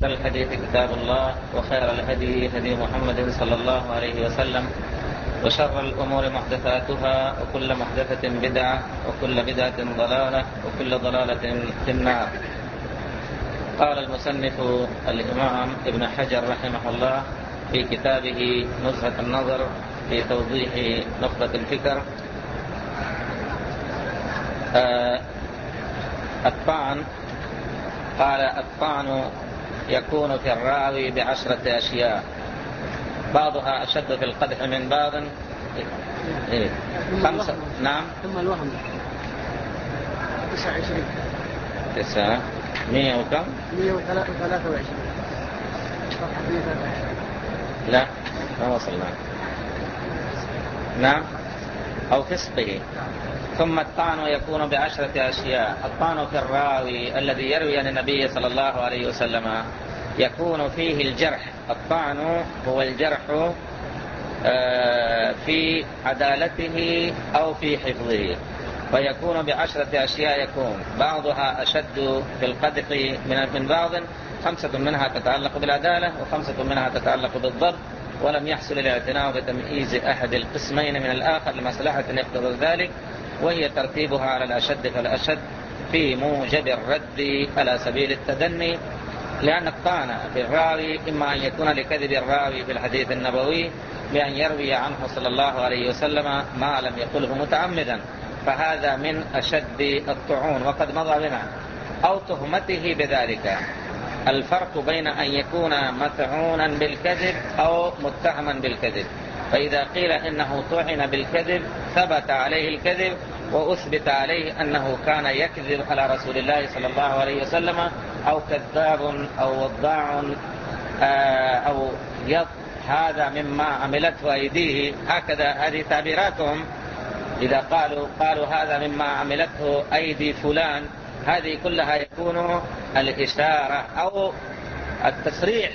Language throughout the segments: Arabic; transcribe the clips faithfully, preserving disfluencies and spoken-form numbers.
الحديث كتاب الله، وخير الهدي هدي محمد صلى الله عليه وسلم، وشر الأمور محدثاتها، وكل محدثة بدعة، وكل بدعة ضلالة، وكل ضلالة في النار. قال المصنف الإمام ابن حجر رحمه الله في كتابه نزهة النظر في توضيح نخبة الفكر: آه الطعن، قال: الطعن يكون في الراوي بعشرة أشياء، بعضها أشد في القدح من بعض. إيه؟ خمسة. نعم. ثم الوهم تسعة وعشرين تسعة مية وكم؟ مية وثلاثة وعشرين. لا ما وصلنا. نعم. أو فسقه. ثم الطعن يكون بعشرة أشياء. الطعن في الراوي الذي يروي عن النبي صلى الله عليه وسلم يكون فيه الجرح. الطعن هو الجرح في عدالته أو في حفظه، فيكون بعشرة أشياء، يكون بعضها أشد في القدح من بعض. خمسة منها تتعلق بالعدالة، وخمسة منها تتعلق بالضبط، ولم يحصل الاعتناء بتمييز أحد القسمين من الآخر لمصلحة يقتضي ذلك، وهي ترتيبها على الأشد فالأشد في موجب الرد على سبيل التدني. لأن الطعن في الراوي إما أن يكون لكذب الراوي في الحديث النبوي بأن يروي عنه صلى الله عليه وسلم ما لم يقله متعمدا، فهذا من أشد الطعون وقد مضى بنا، أو تهمته بذلك. الفرق بين أن يكون مطعونا بالكذب أو متهما بالكذب، فإذا قيل إنه طعن بالكذب ثبت عليه الكذب وأثبت عليه أنه كان يكذب على رسول الله صلى الله عليه وسلم، أو كذاب أو وضاع أو يض، هذا مما عملته أيديه، هكذا هذه تعبيراتهم. إذا قالوا قالوا هذا مما عملته أيدي فلان، هذه كلها يكون الإشارة أو التصريح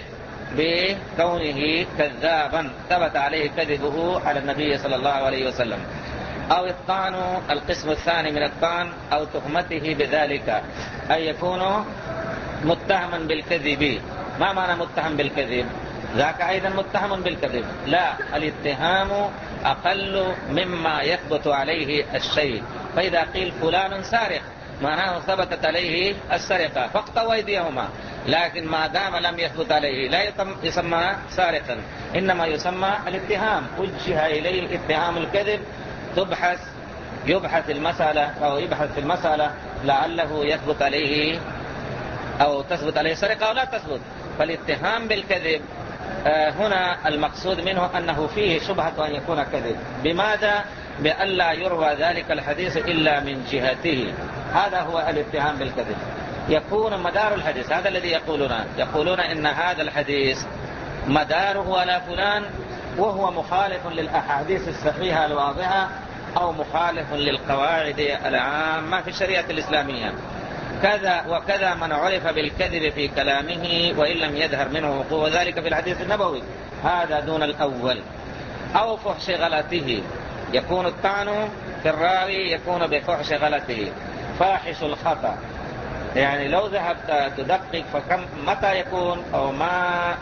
بكونه كذابا ثبت عليه كذبه على النبي صلى الله عليه وسلم. أو الطعن، القسم الثاني من الطعن، أو تهمته بذلك، أن يكون متهما بالكذب. ما معنى متهم بالكذب؟ ذاك أيضا متهم بالكذب. لا، الاتهام أقل مما يثبت عليه الشيء. فإذا قيل فلان سارق، معناه ثبتت عليه السرقة فاقطعوا أيديهما، لكن ما دام لم يثبت عليه لا يسمى سارقا، إنما يسمى الاتهام، وجه إليه الاتهام الكذب. تبحث يبحث المسألة أو يبحث في المسألة لعله يثبت عليه أو تثبت عليه سرقة أو لا تثبت. فالاتهام بالكذب هنا المقصود منه أنه فيه شبهة أن يكون كذب. بماذا؟ بألا يروى ذلك الحديث إلا من جهته. هذا هو الاتهام بالكذب. يكون مدار الحديث، هذا الذي يقولون يقولون إن هذا الحديث مداره على فلان، وهو مخالف للأحاديث الصحيحة الواضحة، أو مخالف للقواعد العامة في الشريعة الإسلامية. كذا وكذا من عرف بالكذب في كلامه وإن لم يظهر منه وقوع ذلك في الحديث النبوي، هذا دون الأول. أو فحش غلطه، يكون الطعن في الراوي يكون بفحش غلطه. فاحش الخطأ، يعني لو ذهبت تدقق فكم متى يكون أو ما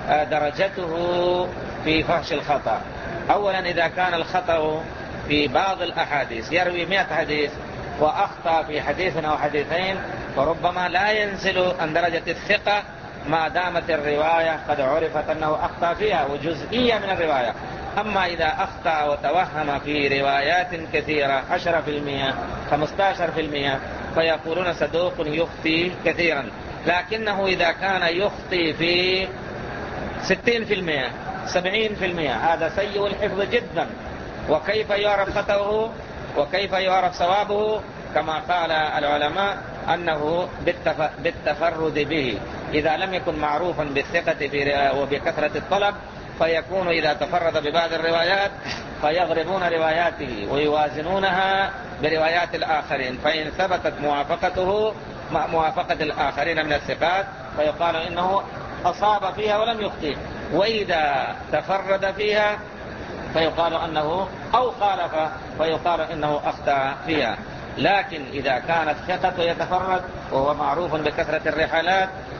درجته في فحش الخطأ. أولا إذا كان الخطأ في بعض الأحاديث، يروي مئة حديث وأخطأ في حديث أو حديثين، فربما لا ينزل عن درجة الثقة ما دامت الرواية قد عرفت أنه أخطأ فيها وجزئية من الرواية. أما إذا أخطأ وتوهم في روايات كثيرة عشرة في المئة خمسة عشر في المئة فيقولون صدوق يخطي كثيرا. لكنه إذا كان يخطي في ستين في المئة سبعين في المئة هذا سيء الحفظ جدا. وكيف يعرف خطأه وكيف يعرف صوابه؟ كما قال العلماء أنه بالتفرد به. إذا لم يكن معروفا بالثقة وبكثرة الطلب فيكون إذا تفرد ببعض الروايات فيضربون رواياته ويوازنونها بروايات الآخرين، فإن ثبتت موافقته مع موافقة الآخرين من الثقات فيقال إنه أصاب فيها ولم يخطئ، وإذا تفرد فيها فيقال أنه أو خالف فيقال إنه أخطأ فيها. لكن إذا كانت ثقة يتفرد وهو معروف بكثرة الرحلات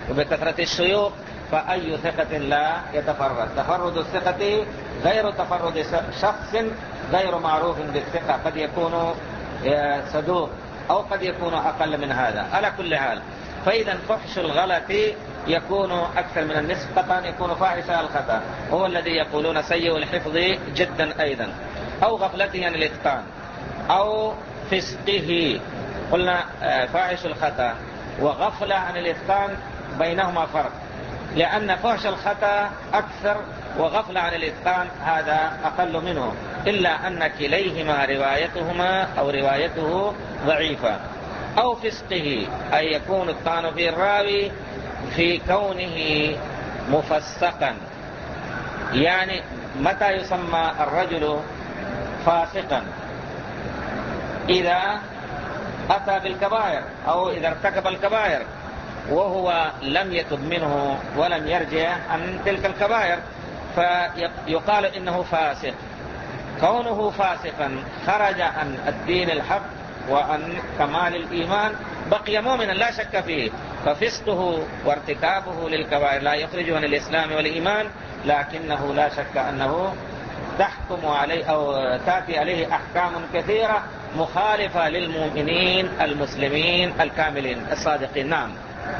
وبكثرة الشيوخ، فأي ثقة لا يتفرد. تفرد الثقة غير تفرد شخص غير معروف بالثقة، قد يكون صدوق أو قد يكون أقل من هذا. على كل حال، فإذا فحش الغلط يكون أكثر من النصف، قطعا يكون فاحش الخطأ، هو الذي يقولون سيء الحفظ جدا أيضا، أو غفلته عن الإتقان، أو فسقه. قلنا فاحش الخطأ وغفلة عن الإتقان بينهما فرق، لأن فحش الخطأ أكثر وغفلة عن الإتقان هذا أقل منه، إلا أن كليهما روايتهما أو روايته ضعيفة. أو فسقه، أي يكون الطعن في الراوي في كونه مفسقا. يعني متى يسمى الرجل فاسقا؟ إذا أتى بالكبائر أو إذا ارتكب الكبائر وهو لم يتب منه ولم يرجع عن تلك الكبائر، فيقال إنه فاسق. كونه فاسقا خرج عن الدين الحق وعن كمال الإيمان، بقي مؤمنا لا شك فيه، ففسقه وارتكابه للكبائر لا يخرج عن الإسلام والإيمان، لكنه لا شك أنه تحكم عليه أو تأتي عليه أحكام كثيرة مخالفة للمؤمنين المسلمين الكاملين الصادقين. نعم.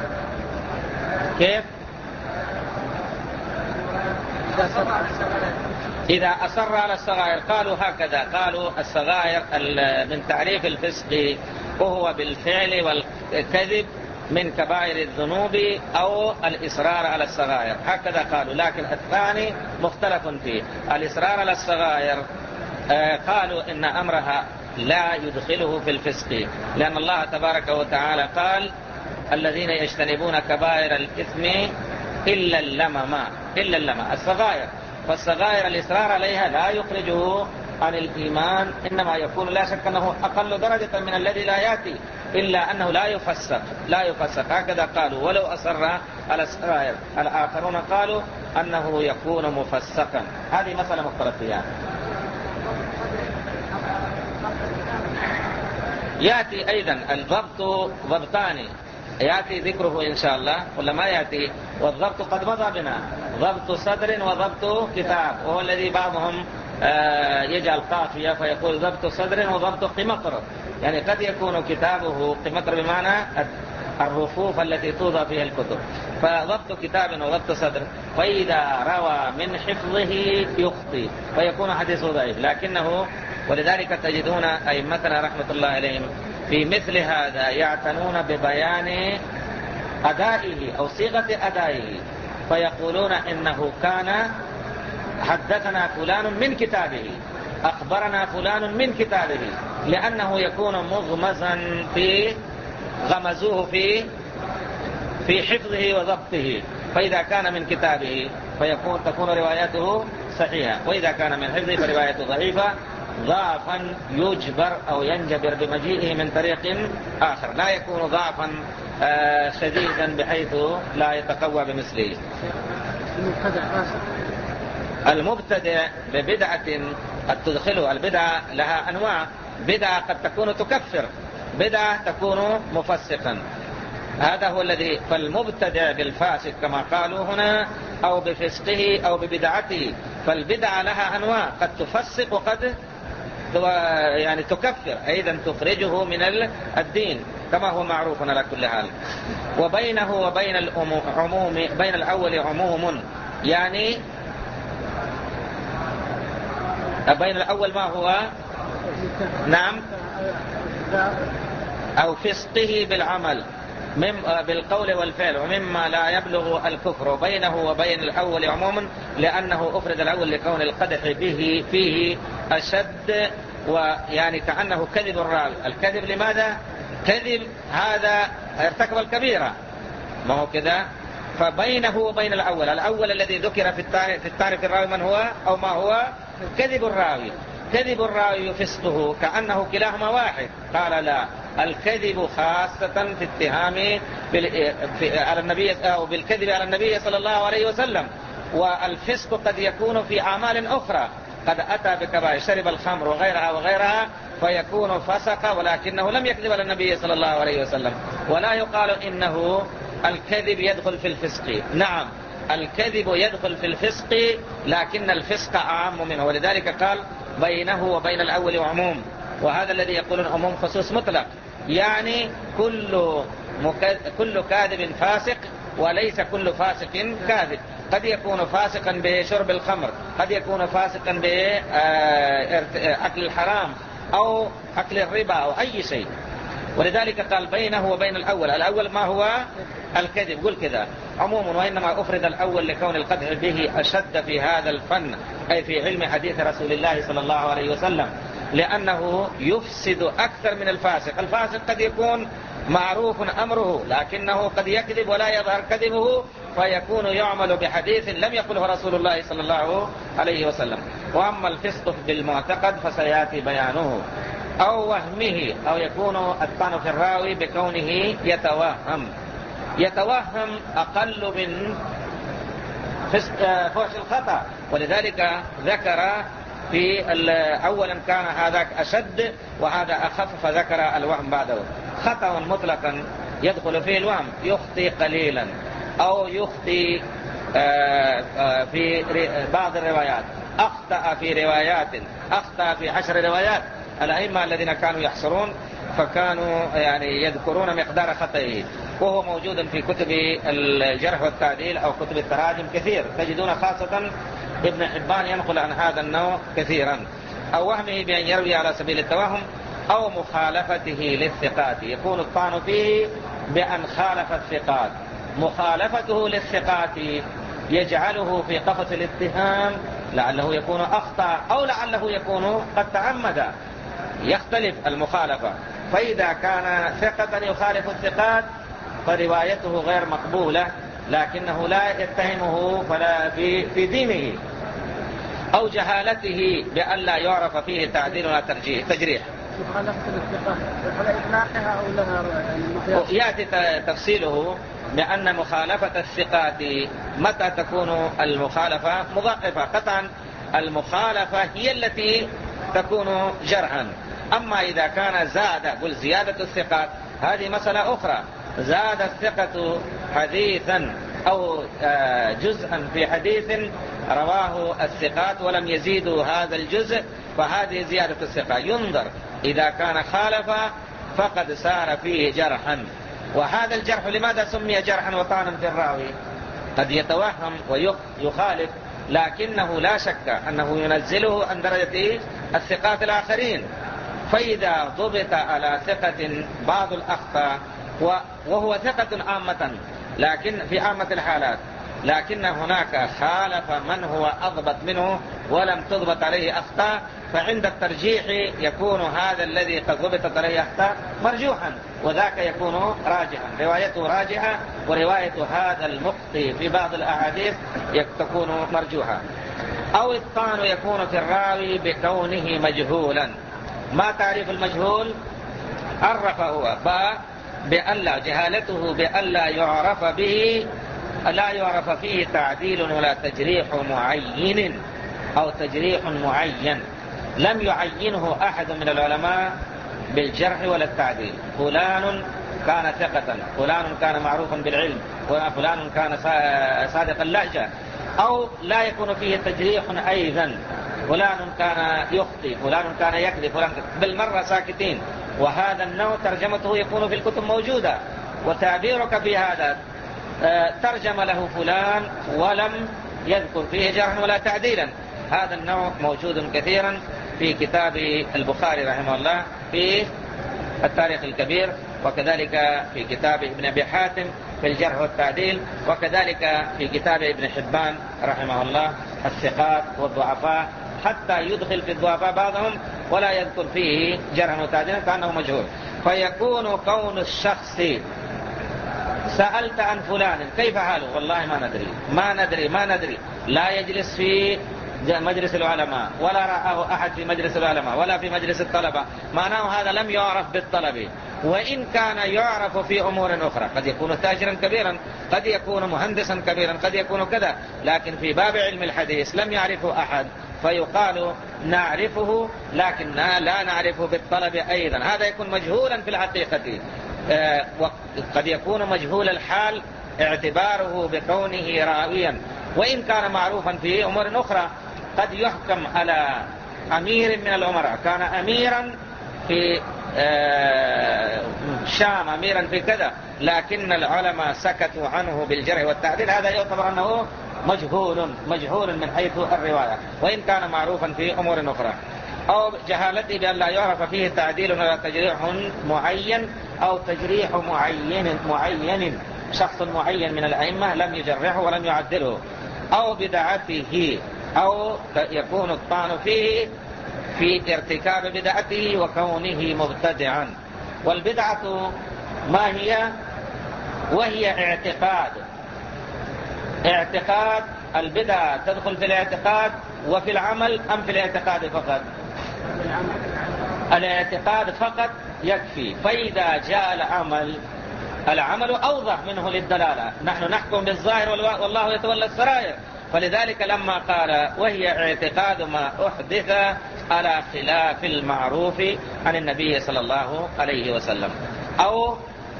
كيف؟ إذا أصر على الصغائر قالوا هكذا، قالوا الصغائر من تعريف الفسق وهو بالفعل والكذب من كبائر الذنوب أو الإصرار على الصغائر، هكذا قالوا. لكن الثاني مختلف فيه، الإصرار على الصغائر قالوا إن أمرها لا يدخله في الفسق، لأن الله تبارك وتعالى قال الذين يجتنبون كبائر الإثم إلا اللمم، إلا اللمم الصغائر. فالصغائر الإصرار عليها لا يخرجه عن الإيمان، إنما يكون لا شك أنه أقل درجة من الذي لا يأتي، إلا أنه لا يفسق، لا يفسق هكذا قالوا، ولو أصر على الصغائر. الآخرون قالوا أنه يكون مفسقا. هذه مسألة مختلف فيها. يأتي أيضا الضبط ضبطان، يأتي ذكره إن شاء الله ولا ما يأتي؟ والضبط قد مضى بنا، ضبط صدر وضبط كتاب، وهو الذي بعضهم يجعل قافية فيقول ضبط صدر وضبط قمطر، يعني قد يكون كتابه قمطر بمعنى الرفوف التي توضع فيها الكتب، فضبط كتاب وضبط صدر. فإذا روى من حفظه يخطئ فيكون حديثه ضعيف، لكنه ولذلك تجدون أئمتنا رحمة الله عليهم في مثل هذا يعتنون ببيان أدائه أو صيغة أدائه، فيقولون إنه كان حدثنا فلان من كتابه، أخبرنا فلان من كتابه، لأنه يكون مغمزا في غمزوه في في حفظه وضبطه، فإذا كان من كتابه فيكون تكون رواياته صحيحة، وإذا كان من حفظه فروايته ضعيفة، ضعفا يجبر أو ينجبر بمجيئه من طريق آخر، لا يكون ضعفا شديدا بحيث لا يتقوى بمثله. المبتدع ببدعة قد تدخله، البدعة لها أنواع، بدعة قد تكون تكفر، بدعة تكون مفسقا، هذا هو الذي. فالمبتدع بالفاسق كما قالوا هنا أو بفسقه أو ببدعته، فالبدعة لها أنواع، قد تفسق وقد يعني تكفر، أيضا تخرجه من الدين كما هو معروف على كل حال. وبينه وبين العموم، بين الأول عموم، يعني بين الأول ما هو؟ نعم، أو فسقه بالعمل بالقول والفعل ومما لا يبلغ الكفر. وبينه وبين الأول عموما لأنه أفرد الأول لكون القدح به فيه أشد، ويعني كأنه كذب الراوي. الكذب لماذا؟ كذب هذا ارتكب الكبيرة، ما هو كذا. فبينه وبين الأول، الأول الذي ذكر في التعريف, في التعريف الراوي من هو أو ما هو؟ كذب الراوي. كذب الراوي فسقه كأنه كلاهما واحد. قال لا، الكذب خاصة في اتهام على النبي أو بالكذب على النبي صلى الله عليه وسلم، والفسق قد يكون في أعمال أخرى، قد أتى بكبائر، شرب الخمر وغيرها وغيرها فيكون فسق، ولكنه لم يكذب على النبي صلى الله عليه وسلم، ولا يقال إنه الكذب يدخل في الفسق. نعم الكذب يدخل في الفسق، لكن الفسق أعم منه، ولذلك قال بينه وبين الأول عموم، وهذا الذي يقولون عموم خصوص مطلق، يعني كل مك... كل كاذب فاسق، وليس كل فاسق كاذب. قد يكون فاسقا بشرب الخمر، قد يكون فاسقا بأكل الحرام أو أكل الربا أو أي شيء. ولذلك قال بينه وبين الأول. الأول ما هو؟ الكذب. قل كذا عموما، وإنما أفرد الأول لكون القدح به أشد في هذا الفن، أي في علم حديث رسول الله صلى الله عليه وسلم، لأنه يفسد أكثر من الفاسق. الفاسق قد يكون معروف أمره، لكنه قد يكذب ولا يظهر كذبه، فيكون يعمل بحديث لم يقله رسول الله صلى الله عليه وسلم. وأما الفسق بالمعتقد فسيأتي بيانه. أو وهمه، أو يكون الطعن في الراوي بكونه يتوهم. يتوهم أقل من فحش الخطأ، ولذلك ذكر في أولا كان هذاك أشد وهذا أخف، فذكر الوهم بعده. خطأ مطلقا يدخل فيه الوهم، يخطي قليلا أو يخطي في بعض الروايات، أخطأ في روايات، أخطأ في عشر روايات. الأئمة الذين كانوا يحصرون فكانوا يعني يذكرون مقدار خطئه، وهو موجود في كتب الجرح والتعديل أو كتب التراجم كثير، تجدون خاصة ابن حبان ينقل عن هذا النوع كثيرا. أو وهمه بأن يروي على سبيل التوهم، أو مخالفته للثقات، يكون الطعن فيه بأن خالف الثقات. مخالفته للثقات يجعله في قفص الاتهام، لعله يكون أخطأ أو لعله يكون قد تعمد، يختلف المخالفة. فإذا كان ثقة يخالف الثقات فروايته غير مقبولة، لكنه لا يتهمه فلا في, في دينه. أو جهالته بأن لا يعرف فيه تعديل ولا تجريح. مخالفة الثقات على إطلاقها أو لها يأتي تفصيله بأن مخالفة الثقات متى تكون المخالفة مضاعفة. قطعا المخالفة هي التي تكون جرحا. أما إذا كان زاد، قل زيادة الثقات هذه مسألة أخرى. زاد الثقة حديثا أو جزءا في حديث رواه الثقات ولم يزيدوا هذا الجزء، فهذه زيادة الثقة. ينظر إذا كان خالف فقد سار فيه جرحا. وهذا الجرح لماذا سمي جرحا وطعنا في الراوي؟ قد يتوهم ويخالف، لكنه لا شك أنه ينزله عن درجة الثقات الآخرين. فإذا ضبط على ثقة بعض الأخطاء وهو ثقة عامة، لكن في عامة الحالات، لكن هناك خالف من هو أضبط منه ولم تضبط عليه أخطاء، فعند الترجيح يكون هذا الذي قد ضبطت عليه أخطاء مرجوحا، وذاك يكون راجحا، روايته راجحة، ورواية هذا المخطئ في بعض الأحاديث تكون مرجوحة. أو الطعن يكون في الراوي بكونه مجهولا. ما تعريف المجهول؟ عرف هو بألا جهالته بألا يعرف به، لا يعرف فيه تعديل ولا تجريح معين أو تجريح معين، لم يعينه أحد من العلماء بالجرح ولا التعديل. فلان كان ثقة، فلان كان معروفا بالعلم، فلان كان صادق اللهجة، أو لا يكون فيه تجريح أيضا، فلان كان يخطئ، فلان كان يكذب، فلان بالمرة ساكتين. وهذا النوع ترجمته يكون في الكتب موجودة، وتعبيرك في هذا ترجم له فلان ولم يذكر فيه جرحا ولا تعديلا. هذا النوع موجود كثيرا في كتاب البخاري رحمه الله في التاريخ الكبير، وكذلك في كتاب ابن أبي حاتم في الجرح والتعديل، وكذلك في كتاب ابن حبان رحمه الله الثقات والضعفاء، حتى يدخل في الضعفاء بعضهم ولا يذكر فيه جرحا وتعديلا كأنه مجهول. فيكون كون الشخص سألت عن فلان كيف حاله؟ والله ما ندري ما ندري ما ندري لا يجلس في مجلس العلماء ولا رآه أحد في مجلس العلماء ولا في مجلس الطلبة، معناه هذا لم يعرف بالطلب. وإن كان يعرف في أمور أخرى، قد يكون تاجرا كبيرا، قد يكون مهندسا كبيرا، قد يكون كذا، لكن في باب علم الحديث لم يعرفه أحد، فيقال نعرفه لكن لا نعرفه بالطلب أيضا. هذا يكون مجهولا في الحقيقة، قد يكون مجهول الحال اعتباره بكونه راويا، وإن كان معروفا في أمور أخرى. قد يحكم على أمير من الأمراء كان أميرا في الشام، أميرا في كذا، لكن العلماء سكتوا عنه بالجرح والتعديل، هذا يعتبر أنه مجهول مجهول من حيث الرواية، وإن كان معروفا في أمور أخرى. أو جهالته بأن لا يعرف فيه تعديل ولا تجريح معين، أو تجريح معين معين شخص معين من الأئمة لم يجرحه ولم يعدله. أو بدعته، أو يكون الطعن فيه في ارتكاب بدعته وكونه مبتدعا. والبدعة ما هي؟ وهي اعتقاد اعتقاد البدعة تدخل في الاعتقاد وفي العمل، أم في الاعتقاد فقط؟ الاعتقاد فقط يكفي. فإذا جاء العمل، العمل أوضح منه للدلالة، نحن نحكم بالظاهر والله يتولى السرائر. فلذلك لما قال وهي اعتقاد ما أحدث على خلاف المعروف عن النبي صلى الله عليه وسلم، أو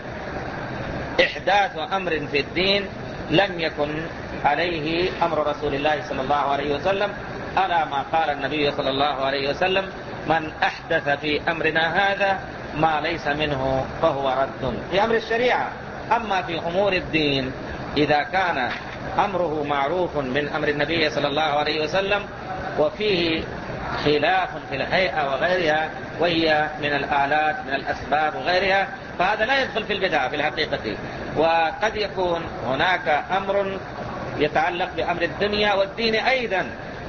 إحداث أمر في الدين لم يكن عليه أمر رسول الله صلى الله عليه وسلم، ألا ما قال النبي صلى الله عليه وسلم: من أحدث في أمرنا هذا ما ليس منه فهو رد، في أمر الشريعة. أما في أمور الدين إذا كان أمره معروف من أمر النبي صلى الله عليه وسلم وفيه خلاف في الهيئة وغيرها، وهي من الآلات من الأسباب وغيرها، فهذا لا يدخل في البدعة في الحقيقة. وقد يكون هناك أمر يتعلق بأمر الدنيا والدين أيضا،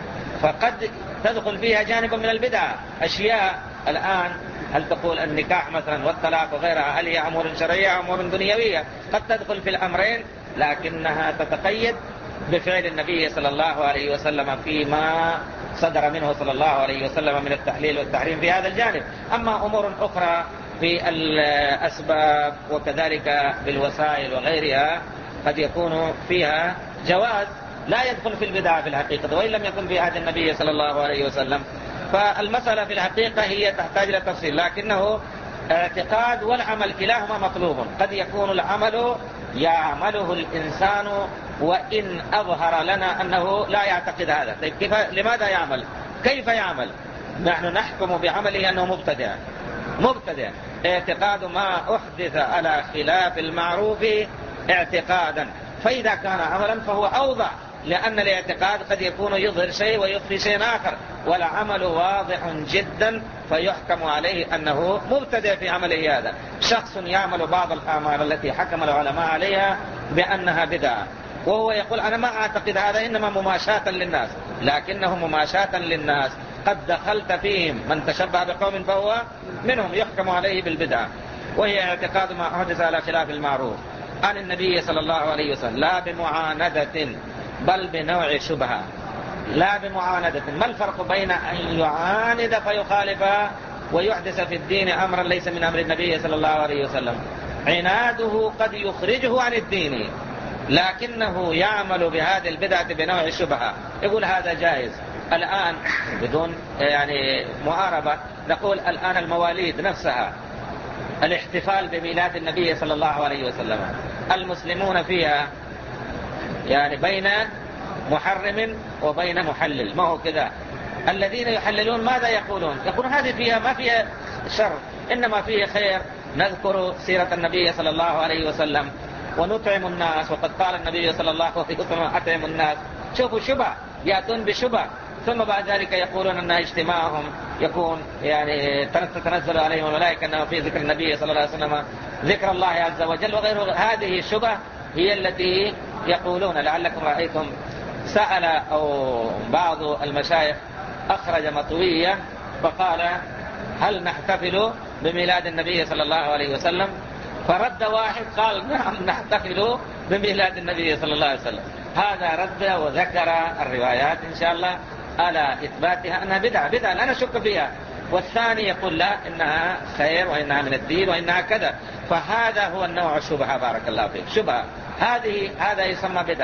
فقد تدخل فيها جانب من البدعة. أشياء الآن، هل تقول النكاح مثلا والطلاق وغيرها، هل هي أمور شرعية أو أمور دنيوية؟ قد تدخل في الأمرين، لكنها تتقيد بفعل النبي صلى الله عليه وسلم فيما صدر منه صلى الله عليه وسلم من التحليل والتحريم في هذا الجانب. أما أمور أخرى في الأسباب وكذلك بالوسائل وغيرها قد يكون فيها جواز، لا يدخل في البدعة في الحقيقة، وإن لم يكن في عهد النبي صلى الله عليه وسلم. فالمسألة في الحقيقة هي تحتاج إلى تفصيل، لكنه اعتقاد والعمل كلاهما مطلوب. قد يكون العمل يعمله الإنسان وإن أظهر لنا أنه لا يعتقد هذا. طيب كيف؟ لماذا يعمل؟ كيف يعمل؟ نحن نحكم بعمله أنه مبتدع مبتدع اعتقاد ما أحدث على خلاف المعروف اعتقادا. فإذا كان عملا فهو أوضح، لأن الاعتقاد قد يكون يظهر شيء ويخفي شيء آخر، والعمل واضح جدا فيحكم عليه أنه مبتدع في عمله هذا. شخص يعمل بعض الأعمال التي حكم العلماء عليها بأنها بدعة، وهو يقول أنا ما أعتقد هذا، إنما مماشاة للناس، لكنه مماشاة للناس قد دخلت فيهم، من تشبه بقوم فهو منهم، يحكم عليه بالبدعة. وهي اعتقاد ما أحدث على خلاف المعروف عن النبي صلى الله عليه وسلم، لا بمعاندة بل بنوع شبهة. لا بمعاندة، ما الفرق بين أن يعاند فيخالف ويحدث في الدين أمرا ليس من أمر النبي صلى الله عليه وسلم؟ عناده قد يخرجه عن الدين، لكنه يعمل بهذه البدعة بنوع شبهة، يقول هذا جائز. الآن بدون يعني معارضة نقول الآن المواليد نفسها، الاحتفال بميلاد النبي صلى الله عليه وسلم، المسلمون فيها يعني بين محرم وبين محلل، ما هو كذا. الذين يحللون ماذا يقولون؟ يقولون هذه فيها ما فيها شر، إنما فيه خير، نذكر سيرة النبي صلى الله عليه وسلم ونطعم الناس، وقد قال النبي صلى الله عليه وسلم أطعم الناس. شوفوا شبه، يأتون بشبه، ثم بعد ذلك يقولون أن اجتماعهم يكون يعني تتنزل عليهم الملائكة أنه في ذكر النبي صلى الله عليه وسلم ذكر الله عز وجل وغيره. هذه الشبه هي التي يقولون. لعلكم رأيتم سأل أو بعض المشايخ أخرج مطوية فقال هل نحتفل بميلاد النبي صلى الله عليه وسلم؟ فرد واحد قال نعم نحتفل بميلاد النبي صلى الله عليه وسلم. هذا رد وذكر الروايات إن شاء الله على إثباتها أنها بدعة بدعة لا نشك فيها، والثاني يقول لا إنها خير وإنها من الدين وإنها كذا. فهذا هو النوع الشبهة، بارك الله فيك، شبهة. هذه هذا يسمى بدعة.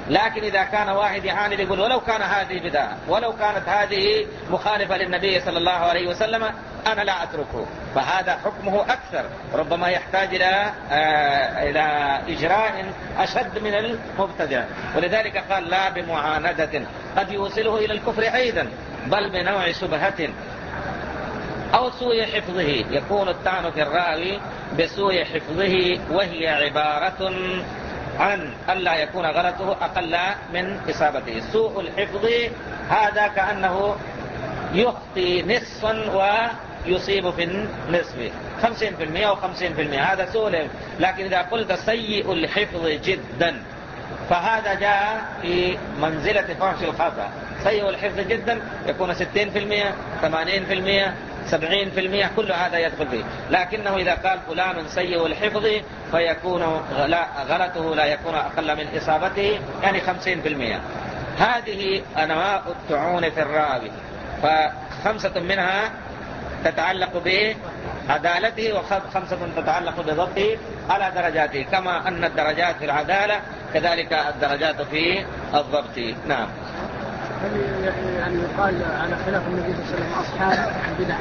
لكن إذا كان واحد يعاند يقول ولو كان هذه بدعة ولو كانت هذه مخالفة للنبي صلى الله عليه وسلم أنا لا أتركه، فهذا حكمه أكثر، ربما يحتاج إلى آه إلى إجراء أشد من المبتدع. ولذلك قال لا بمعاندة قد يوصله إلى الكفر أيضا، بل بنوع شبهة أو سوء حفظه. يكون الطعن في الراوي بسوء حفظه، وهي عبارة عن ألا يكون غلطه أقل من إصابته. سوء الحفظ هذا كأنه يخطي نصفا ويصيب في النصف، خمسين في المئة وخمسين في المئة، هذا سوء الحفظ. لكن إذا قلت سيء الحفظ جدا فهذا جاء في منزلة فحش الخطأ. سيء الحفظ جدا يكون ستين في المئة، ثمانين في المئة، سبعين في المئة، كل هذا يدخل فيه. لكنه إذا قال فلان سيء الحفظ فيكون غلطه لا يكون أقل من إصابته، يعني خمسين في المئة. هذه أنواع الطعون في الراوي، فخمسة منها تتعلق بعدالته وخمسة تتعلق بضبطه على درجاته، كما أن الدرجات في العدالة كذلك الدرجات في الضبط. نعم. يعني يقال على خلاف النبي صلى الله عليه وسلم أصحاب البدع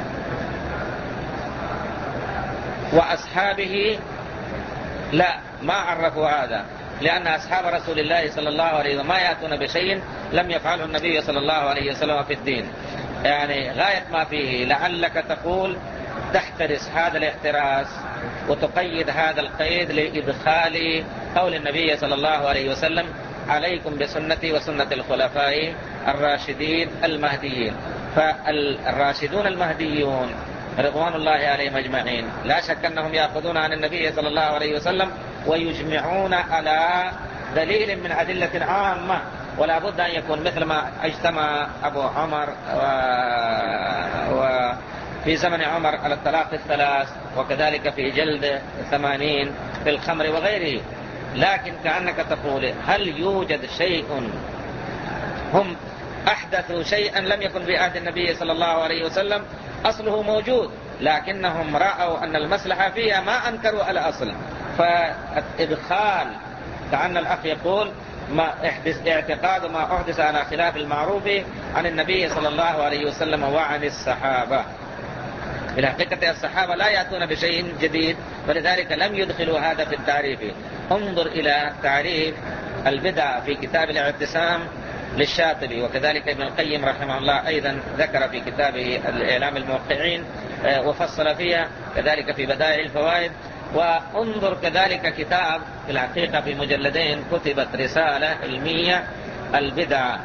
وأصحابه لا، ما عرفوا هذا، لأن أصحاب رسول الله صلى الله عليه وسلم ما يأتون بشيء لم يفعله النبي صلى الله عليه وسلم في الدين، يعني غاية ما فيه. لعلك تقول تحترس هذا الاحتراس وتقيد هذا القيد لإدخال قول النبي صلى الله عليه وسلم عليكم بسنتي وسنة الخلفاء الراشدين المهديين. فالراشدون المهديون رضوان الله عليهم أجمعين لا شك أنهم يأخذون عن النبي صلى الله عليه وسلم ويجمعون على دليل من أدلة عامة، ولا بد أن يكون مثل ما اجتمع أبو عمر وفي زمن عمر على الطلاق الثلاث، وكذلك في جلد ثمانين في الخمر وغيره. لكن كأنك تقول هل يوجد شيء هم أحدثوا شيئا لم يكن في عهد النبي صلى الله عليه وسلم، أصله موجود، لكنهم رأوا أن المصلحة فيها ما أنكروا الأصل، فإدخال كأن الأخ يقول ما احدث اعتقاد ما أحدث على خلاف المعروف عن النبي صلى الله عليه وسلم وعن الصحابة. في الحقيقة الصحابة لا يأتون بشيء جديد، فلذلك لم يدخلوا هذا في التعريف. انظر إلى تعريف البدع في كتاب الاعتصام للشاطبي، وكذلك ابن القيم رحمه الله أيضا ذكر في كتابه الإعلام الموقعين وفصل فيها، كذلك في بدائع الفوائد. وانظر كذلك كتاب في الحقيقة في مجلدين كتبت رسالة علمية البدع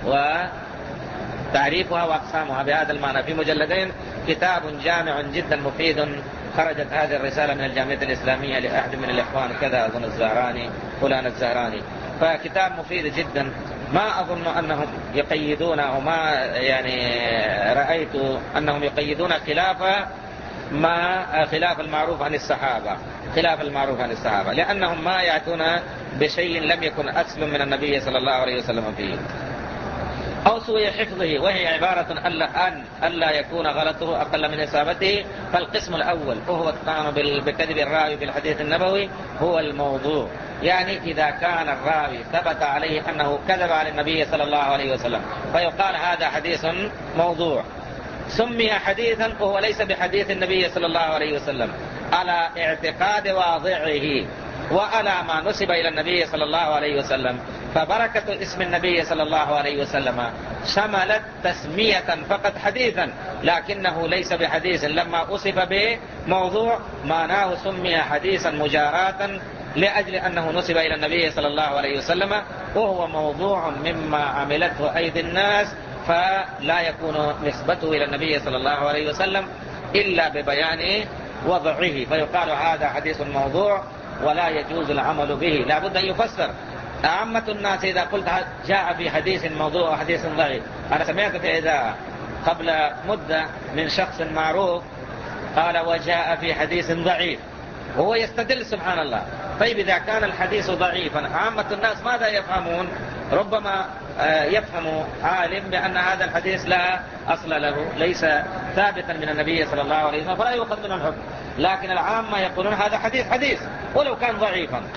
وتعريفها وأقسامها بهذا المعنى في مجلدين، كتاب جامع جدا مفيد. خرجت هذه الرسالة من الجامعة الإسلامية لأحد من الإخوان كذا أظن الزهراني فلان الزهراني، فكتاب مفيد جدا. ما أظن أنهم يقيدون أو ما يعني رأيت أنهم يقيدون خلاف ما خلاف المعروف عن الصحابة، خلاف المعروف عن الصحابة، لأنهم ما يأتون بشيء لم يكن أصل من النبي صلى الله عليه وسلم فيه. أو سوء حفظه، وهي عبارة أن ألا يكون غلطه أقل من إصابته. فالقسم الأول وهو الطعن بكذب الراوي في الحديث النبوي هو الموضوع، يعني إذا كان الراوي ثبت عليه أنه كذب على النبي صلى الله عليه وسلم فيقال هذا حديث موضوع، سمي حديثا وهو ليس بحديث النبي صلى الله عليه وسلم، على اعتقاد واضعه وعلى ما نسب إلى النبي صلى الله عليه وسلم. فبركة اسم النبي صلى الله عليه وسلم شملت تسمية فقط حديثا، لكنه ليس بحديث. لما أصف به موضوع معناه سمي حديثا مجاراة لأجل أنه نسب إلى النبي صلى الله عليه وسلم، وهو موضوع مما عملته أيدي الناس، فلا يكون نسبته إلى النبي صلى الله عليه وسلم إلا ببيان وضعه، فيقال هذا حديث موضوع ولا يجوز العمل به، لا بد أن يفسر. عامة الناس إذا قلت جاء في حديث موضوع وحديث ضعيف، أنا سمعت في إذاعة قبل مدة من شخص معروف قال وجاء في حديث ضعيف، وهو يستدل سبحان الله. طيب إذا كان الحديث ضعيفا عامة الناس ماذا يفهمون؟ ربما يفهم عالم بأن هذا الحديث لا أصل له، ليس ثابتا من النبي صلى الله عليه وسلم، فلا يؤخذ منه الحكم. لكن العامة يقولون هذا حديث حديث ولو كان ضعيفا،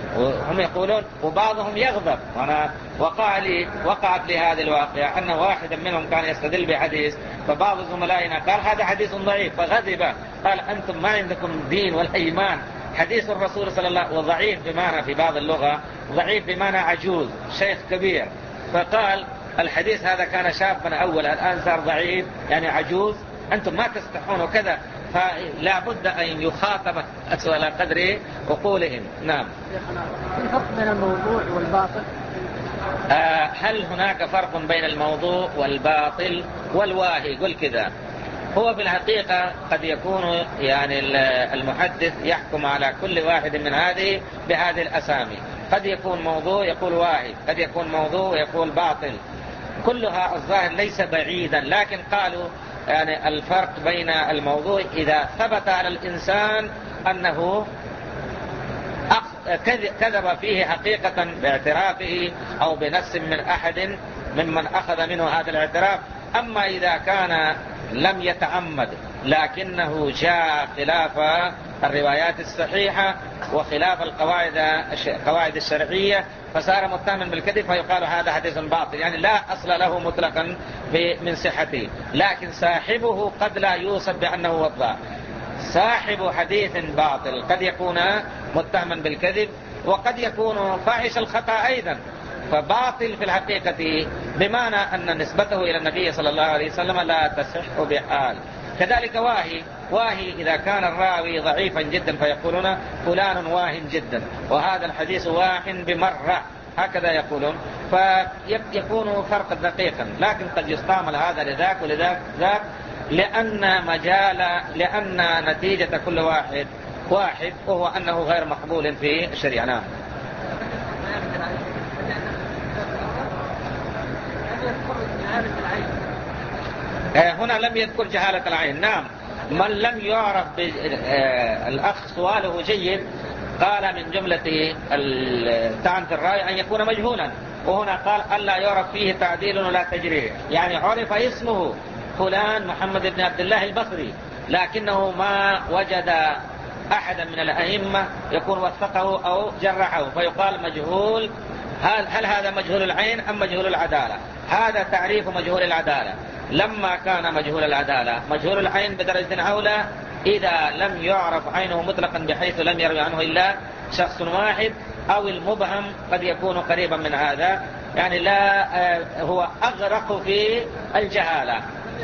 وهم يقولون وبعضهم يغضب. وأنا وقع لي وقعت لي هذه الواقعة أن واحدا منهم كان يستدل بحديث، فبعض زملائنا قال هذا حديث ضعيف فغضب، قال أنتم ما عندكم دين ولا إيمان، حديث الرسول صلى الله عليه وسلم. وضعيف بمعنى في بعض اللغة ضعيف بمعنى عجوز، شيخ كبير، فقال الحديث هذا كان شابا أولا الآن صار ضعيف يعني عجوز، أنتم ما تستحون وكذا. فلا بد أن يخاطب على قدر عقولهم. نعم. الفرق بين الموضوع والباطل؟ آه هل هناك فرق بين الموضوع والباطل والواهي؟ قل كذا. هو في الحقيقة قد يكون يعني المحدث يحكم على كل واحد من هذه بهذه الأسامي، قد يكون موضوع يقول واهي، قد يكون موضوع يقول باطل، كلها الظاهر ليس بعيدا، لكن قالوا يعني الفرق بين الموضوع إذا ثبت على الإنسان أنه كذب فيه حقيقة باعترافه أو بنفس من أحد ممن أخذ منه هذا الاعتراف. أما إذا كان لم يتعمد لكنه جاء خلاف الروايات الصحيحة وخلاف القواعد القواعد الشرعية فصار متهما بالكذب فيقال هذا حديث باطل، يعني لا أصل له مطلقا من صحته، لكن صاحبه قد لا يوصف بأنه وضاع. صاحب حديث باطل قد يكون متهما بالكذب وقد يكون فاحش الخطأ أيضا، فباطل في الحقيقة بمعنى أن نسبته إلى النبي صلى الله عليه وسلم لا تصح بحال. كذلك واهي، واهي إذا كان الراوي ضعيفا جدا فيقولون فلان واهن جدا، وهذا الحديث واهن بمرة، هكذا يقولون، فيكون فرق دقيقا، لكن قد يستعمل هذا لذاك ولذاك ذاك، لأن مجال لأن نتيجة كل واحد واحد وهو أنه غير مقبول في الشريعة. نعم. هنا لم يذكر جهالة العين. نعم، من لم يعرف الأخ سؤاله جيد، قال من جملة التعن في الرأي أن يكون مجهولا، وهنا قال ألا يعرف فيه تعديل ولا تجريح، يعني عرف اسمه فلان محمد بن عبد الله البصري لكنه ما وجد أحدا من الأئمة يكون وثقه أو جرحه فيقال مجهول. هل, هل هذا مجهول العين أم مجهول العدالة؟ هذا تعريف مجهول العدالة. لما كان مجهول العدالة مجهول العين بدرجة أولى إذا لم يعرف عينه مطلقا بحيث لم يروي عنه إلا شخص واحد، أو المبهم قد يكون قريبا من هذا، يعني لا هو أغرق في الجهالة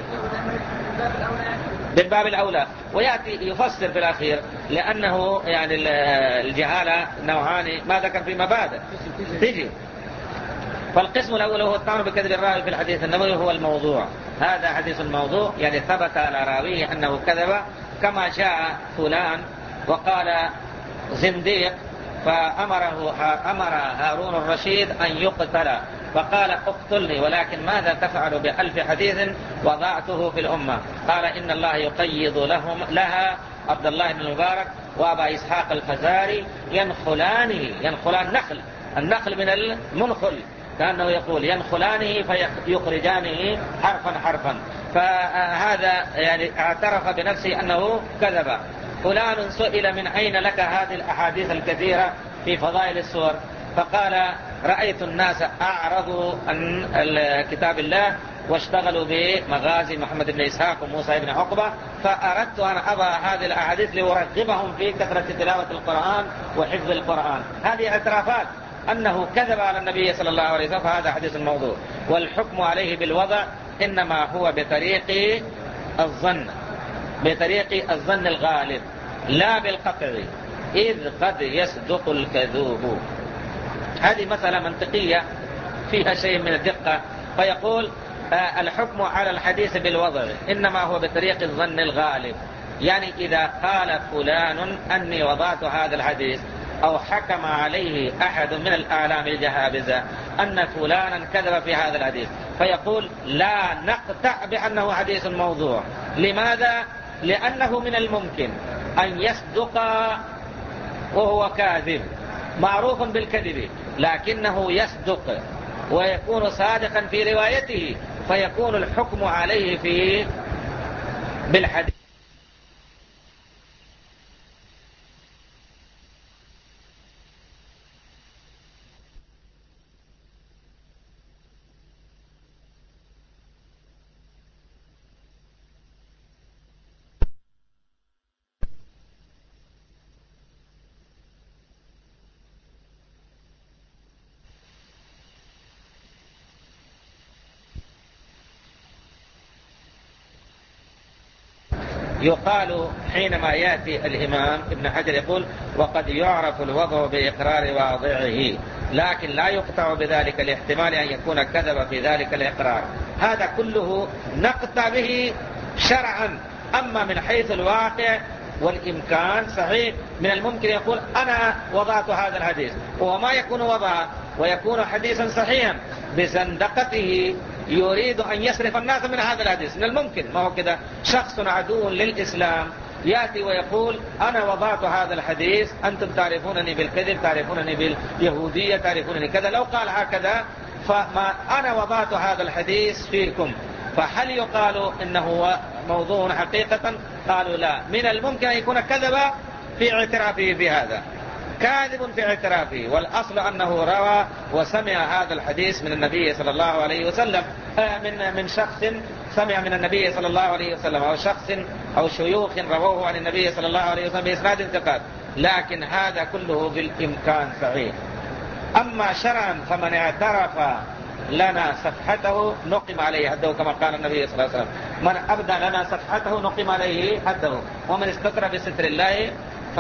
بالباب الأولى. ويأتي يفسر في الأخير لأنه يعني الجهالة نوعان ما ذكر في مبادئ تجي. فالقسم الأول هو الطعن بكذب الراوي في الحديث النبوي هو الموضوع، هذا حديث الموضوع يعني ثبت على راويه أنه كذب، كما جاء فلان وقال زنديق فأمره أمر هارون الرشيد أن يقتل فقال اقتلني، ولكن ماذا تفعل بألف حديث وضعته في الأمة؟ قال إن الله يقيض لهم لها عبد الله بن المبارك وأبا إسحاق الفزاري ينخلانه، ينخلان نخل، النخل من المنخل، كأنه يقول ينخلانه فيخرجانه حرفا حرفا. فهذا يعني اعترف بنفسه أنه كذب. فلان سئل من أين لك هذه الأحاديث الكثيرة في فضائل السور؟ فقال رأيت الناس أعرضوا عن كتاب الله واشتغلوا بمغازي محمد بن إسحاق وموسى بن عقبة، فأردت أن أضع هذه الأحاديث لأرغبهم في كثرة تلاوة القرآن وحفظ القرآن. هذه اعترافات أنه كذب على النبي صلى الله عليه وسلم، فهذا حديث الموضوع. والحكم عليه بالوضع إنما هو بطريق الظن، بطريق الظن الغالب لا بالقطع، إذ قد يصدق الكذوب. هذه مسألة منطقية فيها شيء من الدقة. فيقول آه الحكم على الحديث بالوضع إنما هو بطريق الظن الغالب، يعني إذا قال فلان أني وضعت هذا الحديث أو حكم عليه أحد من الأعلام الجهابذة أن فلانا كذب في هذا الحديث، فيقول لا نقطع بأنه حديث موضوع. لماذا؟ لأنه من الممكن أن يصدق وهو كاذب، معروف بالكذب، لكنه يصدق ويكون صادقا في روايته، فيكون الحكم عليه في بالحديث يقال حينما يأتي الإمام ابن حجر يقول وقد يعرف الوضع بإقرار واضعه، لكن لا يقطع بذلك لاحتمال أن يكون كذب في ذلك الإقرار. هذا كله نقطع به شرعا. أما من حيث الواقع والإمكان صحيح، من الممكن يقول أنا وضعت هذا الحديث، وما يكون وضع ويكون حديثا صحيحا بزندقته يريد أن يصرف الناس من هذا الحديث. من الممكن، ما هو كده شخص عدو للإسلام يأتي ويقول أنا وضعت هذا الحديث، أنتم تعرفونني بالكذب، تعرفونني باليهودية، تعرفونني كذا. لو قال هكذا فما أنا وضعت هذا الحديث فيكم، فهل يقال إنه موضوع حقيقة؟ قالوا لا. من الممكن أن يكون كذب في اعترافه في هذا، كاذب في اعترافه، والأصل أنه روى وسمع هذا الحديث من النبي صلى الله عليه وسلم، من من شخص سمع من النبي صلى الله عليه وسلم، أو شخص أو شيوخ رووه عن النبي صلى الله عليه وسلم بإسناد ثقات. لكن هذا كله بالإمكان صحيح. أما شرعا فمن اعترف لنا صفحته نقم عليه حده، كما قال النبي صلى الله عليه وسلم من أبدى لنا صفحته نقم عليه حده، ومن استتر بستر الله ف...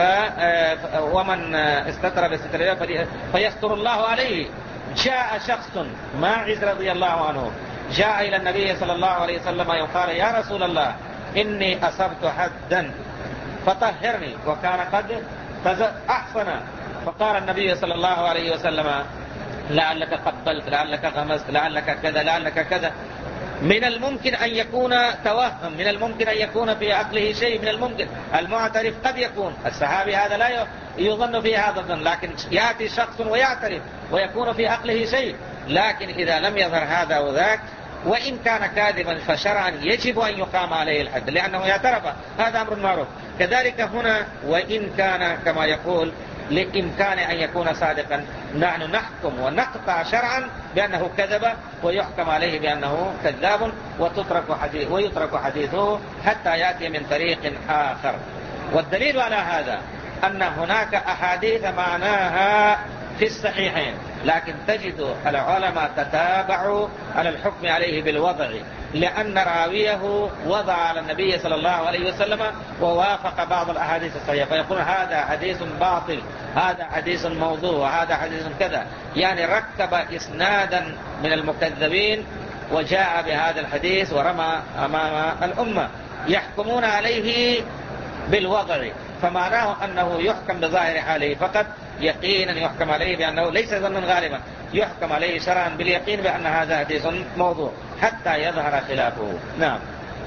ومن استتر بستر الله فيستر الله عليه. جاء شخص ماعز رضي الله عنه جاء إلى النبي صلى الله عليه وسلم يقال يا رسول الله إني أصبت حدا فطهرني، وكان قد أحسن. فقال النبي صلى الله عليه وسلم لعلك قبلت، لعلك غمزت، لعلك كذا، لعلك كذا. من الممكن أن يكون توهم، من الممكن أن يكون في عقله شيء، من الممكن. المعترف قد يكون الصحابي هذا لا يظن فيه هذا الظن، لكن يأتي شخص ويعترف ويكون في عقله شيء. لكن إذا لم يظهر هذا وذاك وإن كان كاذبا فشرعا يجب أن يقام عليه الحد لأنه يعترف، هذا أمر معروف. كذلك هنا وإن كان كما يقول لإمكان أن يكون صادقا، نحن نحكم ونقطع شرعا بأنه كذب ويحكم عليه بأنه كذاب وتترك حديث ويترك حديثه حتى يأتي من طريق آخر. والدليل على هذا أن هناك أحاديث معناها في الصحيحين، لكن تجد العلماء تتابعوا على الحكم عليه بالوضع، لأن راويه وضع على النبي صلى الله عليه وسلم ووافق بعض الأحاديث الصحيحة، فيقول هذا حديث باطل، هذا حديث موضوع، هذا حديث كذا، يعني ركب إسنادا من المكذبين وجاء بهذا الحديث ورمى أمام الأمة. يحكمون عليه بالوضع، فمعناه أنه يحكم بظاهر حاله فقط، يقينا يحكم عليه بأنه ليس ظنا غالبا، يحكم عليه شرعا باليقين بأن هذا حديث موضوع حتى يظهر خلافه. نعم.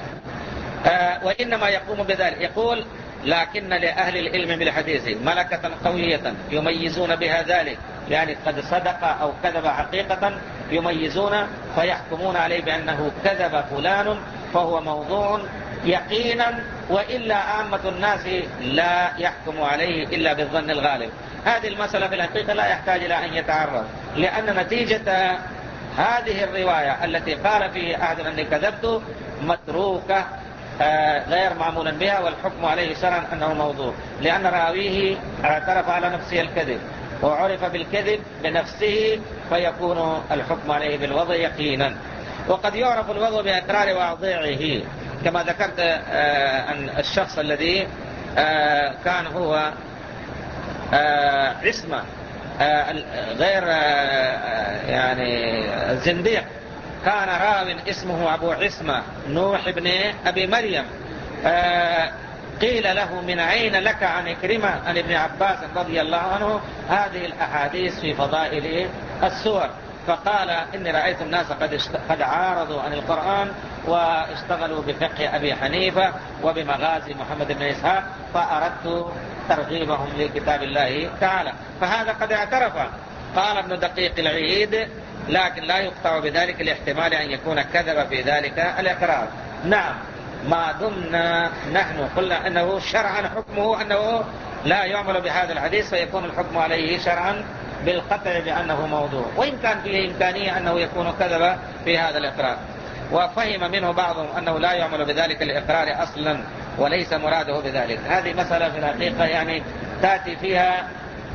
آه وإنما يقوم بذلك. يقول لكن لأهل العلم بالحديث ملكة قوية يميزون بها ذلك، يعني قد صدق أو كذب حقيقة يميزون فيحكمون عليه بأنه كذب فلان فهو موضوع يقينا، وإلا عامة الناس لا يحكم عليه إلا بالظن الغالب. هذه المسألة في الحقيقة لا يحتاج إلى أن يتعرض، لأن نتيجة هذه الرواية التي قال فيه أحد أني كذبت متروكة آه غير معمولا بها، والحكم عليه شرعا أنه موضوع، لأن راويه اعترف على نفسه الكذب وعرف بالكذب بنفسه، فيكون الحكم عليه بالوضع يقينا. وقد يعرف الوضع بإقرار واضعه، كما ذكرت آه أن الشخص الذي آه كان هو آه عصمة آه غير آه يعني زنديق، كان راو اسمه أبو عصمة نوح بن أبي مريم، آه قيل له من أين لك عن كريمة عن ابن عباس رضي الله عنه هذه الأحاديث في فضائل السور، فقال إني رأيت الناس قد قد عارضوا عن القرآن واشتغلوا بفقه أبي حنيفة وبمغازي محمد بن إسحاق، فأردت ترغيبهم لكتاب الله تعالى. فهذا قد اعترف. قال ابن دقيق العيد لكن لا يقطع بذلك لاحتمال أن يكون كذب في ذلك الإقرار. نعم، ما دمنا نحن قلنا أنه شرعا حكمه أنه لا يعمل بهذا الحديث، فيكون الحكم عليه شرعا بالقطع بأنه موضوع، وإن كان فيه إمكانية أنه يكون كذب في هذا الإقرار. وفهم منه بعضهم أنه لا يعمل بذلك الإقرار أصلا وليس مراده بذلك. هذه مسألة في الحقيقة يعني تأتي فيها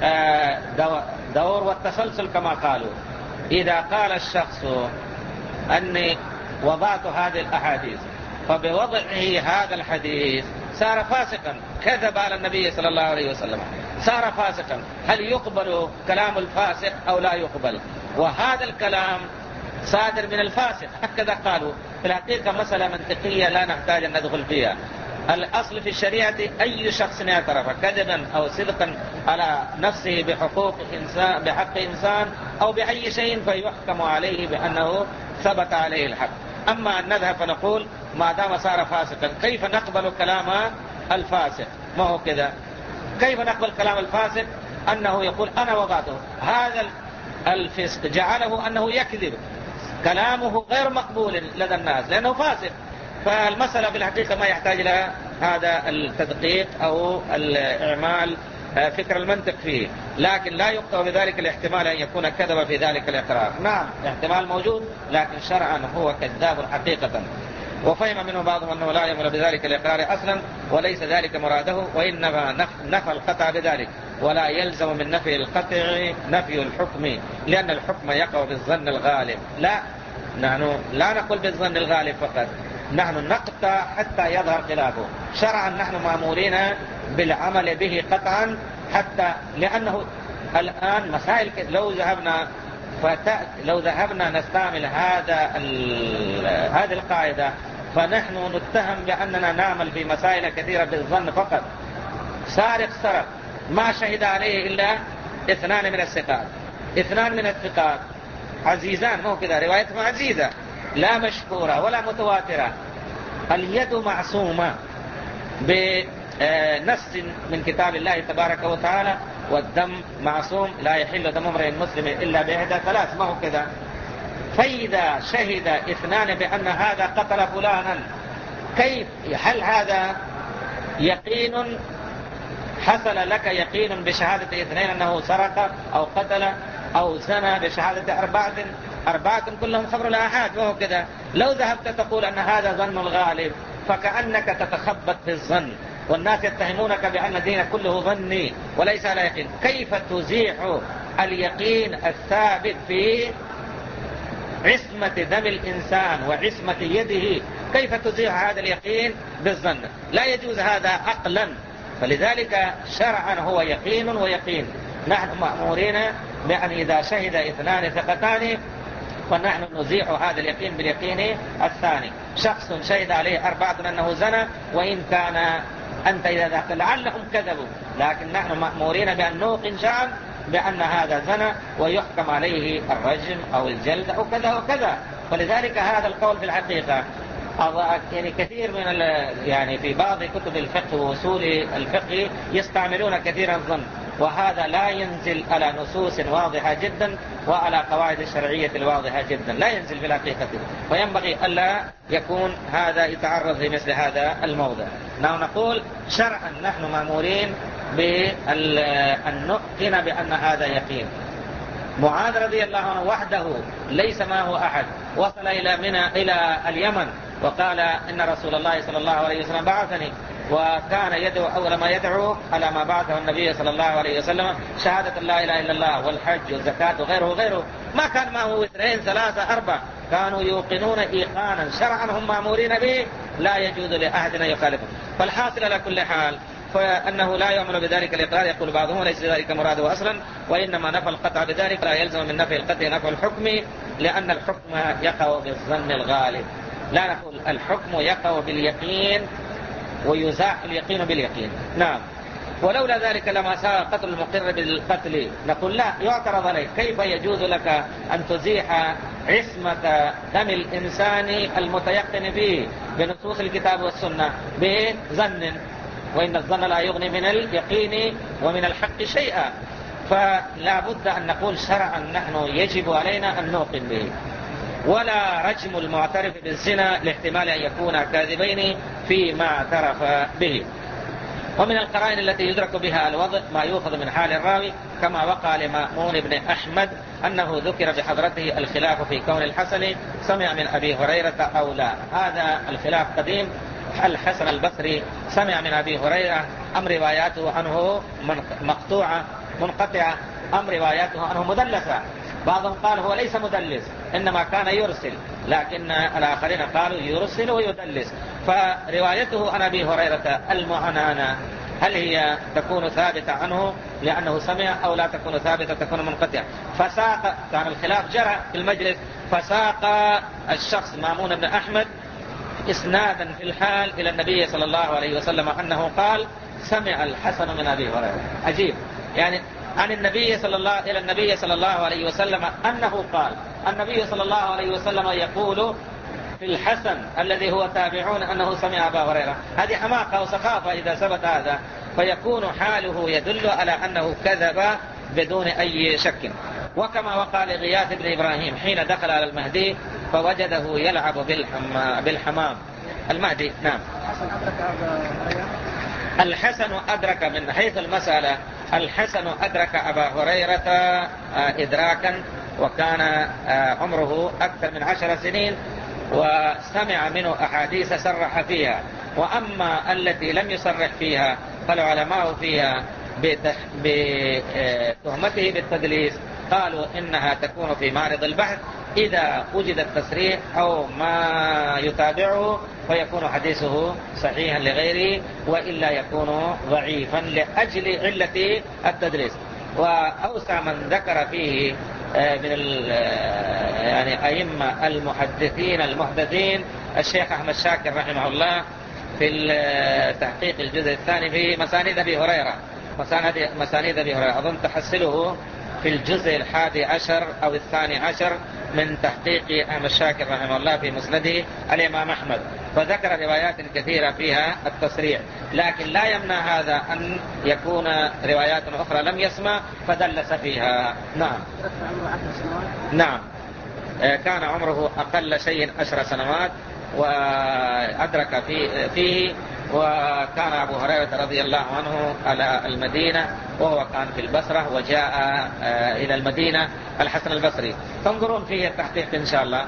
دور والتسلسل كما قالوا. إذا قال الشخص أني وضعت هذه الأحاديث فبوضعه هذا الحديث صار فاسقا، كذب على النبي صلى الله عليه وسلم، صار فاسقا، هل يقبل كلام الفاسق أو لا يقبل؟ وهذا الكلام صادر من الفاسق، هكذا قالوا. في الحقيقة مسألة منطقية لا نحتاج أن ندخل فيها. الأصل في الشريعة أي شخص اعترف كذبا أو صدقا على نفسه بحقوق إنسان، بحق إنسان أو بأي شيء، فيحكم عليه بأنه ثبت عليه الحق. أما أن نذهب فنقول ما دام صار فاسقا، كيف نقبل كلام الفاسق؟ ما هو كذا. كيف نقبل كلام الفاسق أنه يقول أنا وضعته؟ هذا الفسق جعله أنه يكذب، كلامه غير مقبول لدى الناس لأنه فاسق. فالمسألة في الحقيقة ما يحتاج إلى هذا التدقيق أو الإعمال فكر المنطق فيه، لكن لا يقطع بذلك الاحتمال أن يكون كذب في ذلك الإقرار. نعم احتمال موجود، لكن شرعا هو كذاب حقيقة. وفهم منه بعضهم أنه لا يأمر بذلك الإقرار أصلا، وليس ذلك مراده، وإنما نفى القطع بذلك، ولا يلزم من نفي القطع نفي الحكم، لأن الحكم يقع بالظن الغالب. لا، نحن لا نقول بالظن الغالب فقط، نحن نقطع حتى يظهر خلافه. شرعا نحن مأمورين بالعمل به قطعا، حتى لأنه الآن مسائل لو ذهبنا لو ذهبنا نستعمل هذا هذه القاعدة، فنحن نتهم بأننا نعمل في مسائل كثيرة بالظن فقط. سارق سرق ما شهد عليه إلا اثنان من الثقات، اثنان من الثقات عزيزان، مو كذا، روايتهم عزيزة لا مشهورة ولا متواترة، اليد معصومة بنص من كتاب الله تبارك وتعالى، والدم معصوم لا يحل دم امرئ مسلم إلا بإحدى ثلاث، ما هو كذا. فإذا شهد اثنان بأن هذا قتل فلانا، كيف؟ هل هذا يقين؟ حصل لك يقين بشهادة اثنين أنه سرق أو قتل أو زنى بشهادة أربعة، أربعة كلهم خبر الآحاد، وهو كذا. لو ذهبت تقول أن هذا ظن الغالب، فكأنك تتخبط في الظن، والناس يتهمونك بأن الدين كله ظني وليس على يقين. كيف تزيح اليقين الثابت في عصمة دم الإنسان وعصمة يده؟ كيف تزيح هذا اليقين بالظن؟ لا يجوز هذا عقلا. فلذلك شرعا هو يقين ويقين. نحن مأمورين بأن إذا شهد اثنان ثقتان فنحن نزيح هذا اليقين باليقين الثاني. شخص شهد عليه أربعة أنه زنى، وإن كان أنت إذا ذهبت لعلهم كذبوا، لكن نحن مأمورين بأن نوقن شعب بأن هذا زنى ويحكم عليه الرجم أو الجلد أو كذا وكذا. فلذلك هذا القول في الحقيقة يعني كثير من يعني في بعض كتب الفقه وأصول الفقه يستعملون كثيرا الظن، وهذا لا ينزل على نصوص واضحة جدا وعلى قواعد الشرعية الواضحة جدا، لا ينزل في الحقيقة، وينبغي ألا يكون هذا يتعرض في مثل هذا الموضع. نحن نقول شرعا نحن مأمورين بأن نؤمن بأن هذا يقين. معاذ رضي الله عنه وحده ليس معه أحد، وصل إلى منى إلى اليمن وقال إن رسول الله صلى الله عليه وسلم بعثني، وكان يدعو أول ما يدعو على ما بعثه النبي صلى الله عليه وسلم شهادة لا إله إلا الله والحج والزكاة وغيره وغيره. ما كان معه اثنين ثلاثة أربعة، كانوا يوقنون إيقانا شرعا هم مأمورين به، لا يجوز لأحد أن يخالفه. فالحاصل على كل حال فأنه لا يعمل بذلك الإقرار. يقول بعضهم ليس ذلك مراده أصلا، وإنما نفى القطع بذلك لا يلزم من نفي القطع نفي الحكم، لأن الحكم يقع بالظن الغالب. لا نقول الحكم يقع باليقين ويزاح اليقين باليقين. نعم. ولولا ذلك لما ساء قتل المقر بالقتل. نقول لا، يعترض عليه، كيف يجوز لك أن تزيح عصمة دم الإنسان المتيقن فيه بنصوص الكتاب والسنة بظن، وإن الظن لا يغني من اليقين ومن الحق شيئا. فلا بد أن نقول شرعا نحن يجب علينا أن نوقن به. ولا رجم المعترف بالزنا لاحتمال أن يكون كاذبين فيما اعترف به. ومن القرائن التي يدرك بها الوضع ما يؤخذ من حال الراوي، كما وقع لمأمون بن أحمد أنه ذكر بحضرته الخلاف في كون الحسن سمع من أبي هريرة أو لا. هذا الخلاف قديم. الحسن البصري سمع من أبي هريرة أم رواياته عنه مقطوعة منقطعة أم رواياته عنه مدلسة؟ بعضهم قال هو ليس مدلس إنما كان يرسل، لكن الآخرين قالوا يرسل ويدلس. فروايته عن أبي هريرة المعنانة هل هي تكون ثابتة عنه لأنه سمع أو لا تكون ثابتة، تكون منقطعة. فساق، كان الخلاف جرى في المجلس، فساق الشخص مامون بن أحمد إسنادا في الحال إلى النبي صلى الله عليه وسلم أنه قال سمع الحسن من أبي هريرة. عجيب، يعني عن النبي صلى الله إلى النبي صلى الله عليه وسلم أنه قال. النبي صلى الله عليه وسلم يقول في الحسن الذي هو تابعون أنه سمع أبا هريرة. هذه حماقة وسخافة إذا ثبت هذا، فيكون حاله يدل على أنه كذب بدون أي شك. وكما وقع لغياث بن إبراهيم حين دخل على المهدي فوجده يلعب بالحمام. المهدي نعم. الحسن أدرك من حيث المسألة، الحسن أدرك أبا هريرة إدراكا، وكان عمره أكثر من عشر سنين وسمع منه أحاديث صرح فيها. وأما التي لم يصرح فيها فالعلماء فيها بتهمته بالتدليس قالوا إنها تكون في معرض البحث إذا وجد التصريح أو ما يتابعه فيكون حديثه صحيحا لغيره، وإلا يكون ضعيفا لأجل علة التدليس. وأوسع من ذكر فيه من يعني أئمة المحدثين المحدثين الشيخ أحمد شاكر رحمه الله في تحقيق الجزء الثاني في مسانيد أبي هريرة. مسانيد أبي هريرة أظن تحصله في الجزء الحادي عشر أو الثاني عشر من تحقيق أحمد شاكر رحمه الله في مسنده الإمام أحمد، فذكر روايات كثيرة فيها التصريح، لكن لا يمنع هذا أن يكون روايات أخرى لم يسمع فدلس فيها. نعم نعم كان عمره أقل شيء عشر سنوات وأدرك فيه. وكان أبو هريرة رضي الله عنه على المدينة وهو كان في البصرة، وجاء إلى المدينة الحسن البصري. تنظرون فيه التحقيق إن شاء الله.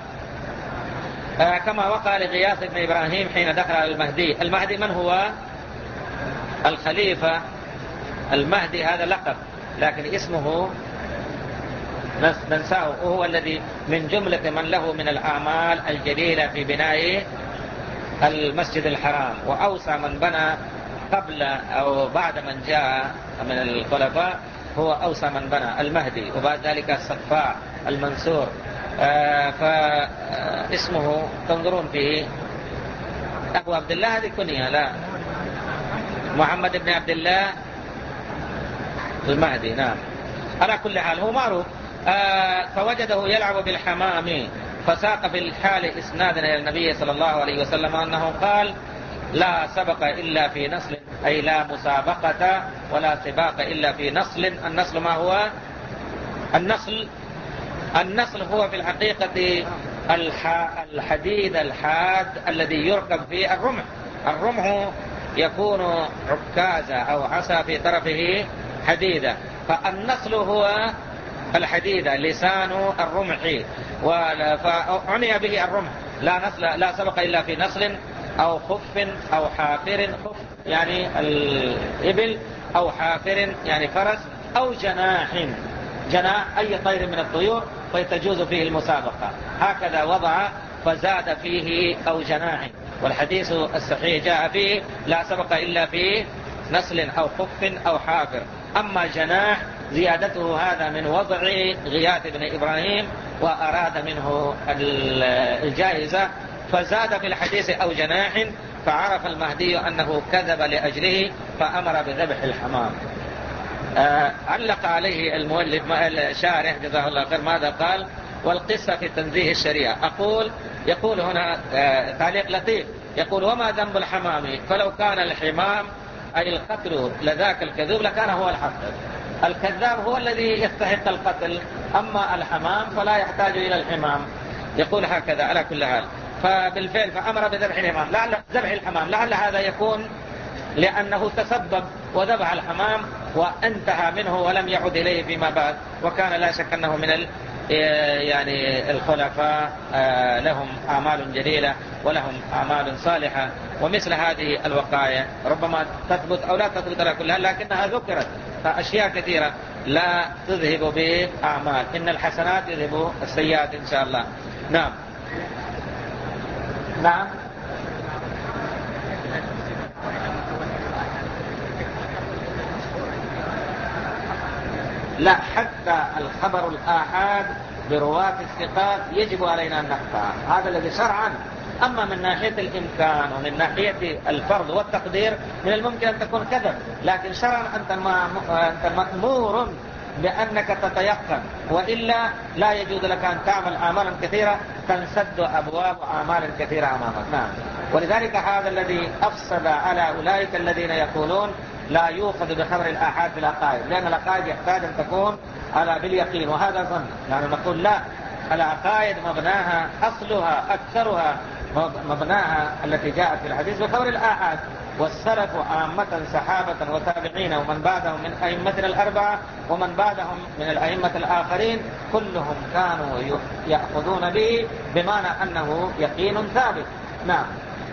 كما وقع لغياث بن إبراهيم حين دخل على المهدي. المهدي من هو؟ الخليفة. المهدي هذا لقب لكن اسمه ننساه، وهو الذي من جملة من له من الأعمال الجليلة في بناء المسجد الحرام. وأوسع من بنى قبل أو بعد من جاء من الخلفاء هو أوسع من بنى المهدي، وبعد ذلك الصفاء المنصور. آه فاسمه تنظرون فيه أبو عبد الله، هذه كنية لا، محمد بن عبد الله المهدي. نعم على كل حال هو معروف. آه فوجده يلعب بالحمام، فساق في الحال إسنادا إلى النبي صلى الله عليه وسلم أنه قال لا سبق إلا في نصل، أي لا مسابقة ولا سباق إلا في نصل. النصل ما هو؟ النصل النصل هو في الحقيقة الحديد الحاد الذي يركب فيه الرمح. الرمح يكون عكازة أو عصا في طرفه حديدة، فالنصل هو الحديدة لسان الرمح، فعني به الرمح. لا نصل لا سبق إلا في نصل أو خف أو حافر. خف يعني الإبل، أو حافر يعني فرس، أو جناح. جناح أي طير من الطيور فيتجوز فيه المسابقة. هكذا وضع فزاد فيه أو جناح. والحديث الصحيح جاء فيه لا سبق إلا في نصل أو خف أو حافر. أما جناح زيادته هذا من وضع غياث بن إبراهيم وأراد منه الجائزة، فزاد في الحديث أو جناح، فعرف المهدي أنه كذب لأجله فأمر بذبح الحمام. آه علق عليه المؤلف الشارح جزاه الله خير ماذا قال؟ والقصة في تنزيه الشريعة. أقول يقول هنا آه تعليق لطيف، يقول وما ذنب الحمام؟ فلو كان الحمام أي القتل لذاك الكذوب لكان هو الحق. الكذاب هو الذي يستحق القتل، أما الحمام فلا يحتاج إلى الحمام. يقول هكذا على كل حال. فبالفعل فأمر بذبح الحمام، لعل ذبح الحمام لعل هذا يكون لأنه تسبب وذبح الحمام وانتهى منه ولم يعد إليه فيما بعد، وكان لا شك أنه من ال يعني الخلفاء لهم أعمال جليلة ولهم أعمال صالحة. ومثل هذه الوقائع ربما تثبت أو لا تثبت على كلها، لكنها ذكرت فأشياء كثيرة. لا تذهب بأعمال، إن الحسنات يذهب السيئات إن شاء الله. نعم نعم. لا، حتى الخبر الآحاد برواة الثقات يجب علينا أن نقطع، هذا الذي شرعا. أما من ناحية الإمكان ومن ناحية الفرض والتقدير من الممكن أن تكون كذب، لكن شرعا أنت مأمور بأنك تتيقن، وإلا لا يجوز لك أن تعمل أعمالا كثيرة تنسد أبواب أعمال كثيرة أمامك. نعم. ولذلك هذا الذي أفسد على أولئك الذين يقولون لا يؤخذ بخبر الآحاد في العقائد، لأن العقائد يحتاج أن تكون على باليقين، وهذا ظن. يعني نقول لا، العقائد مبناها أصلها أكثرها مبناها التي جاءت في الحديث بخبر الآحاد. والسلف عامة صحابة وتابعين ومن بعدهم من أئمتنا الأربعة ومن بعدهم من الأئمة الآخرين كلهم كانوا يأخذون به بمعنى أنه يقين ثابت. نعم.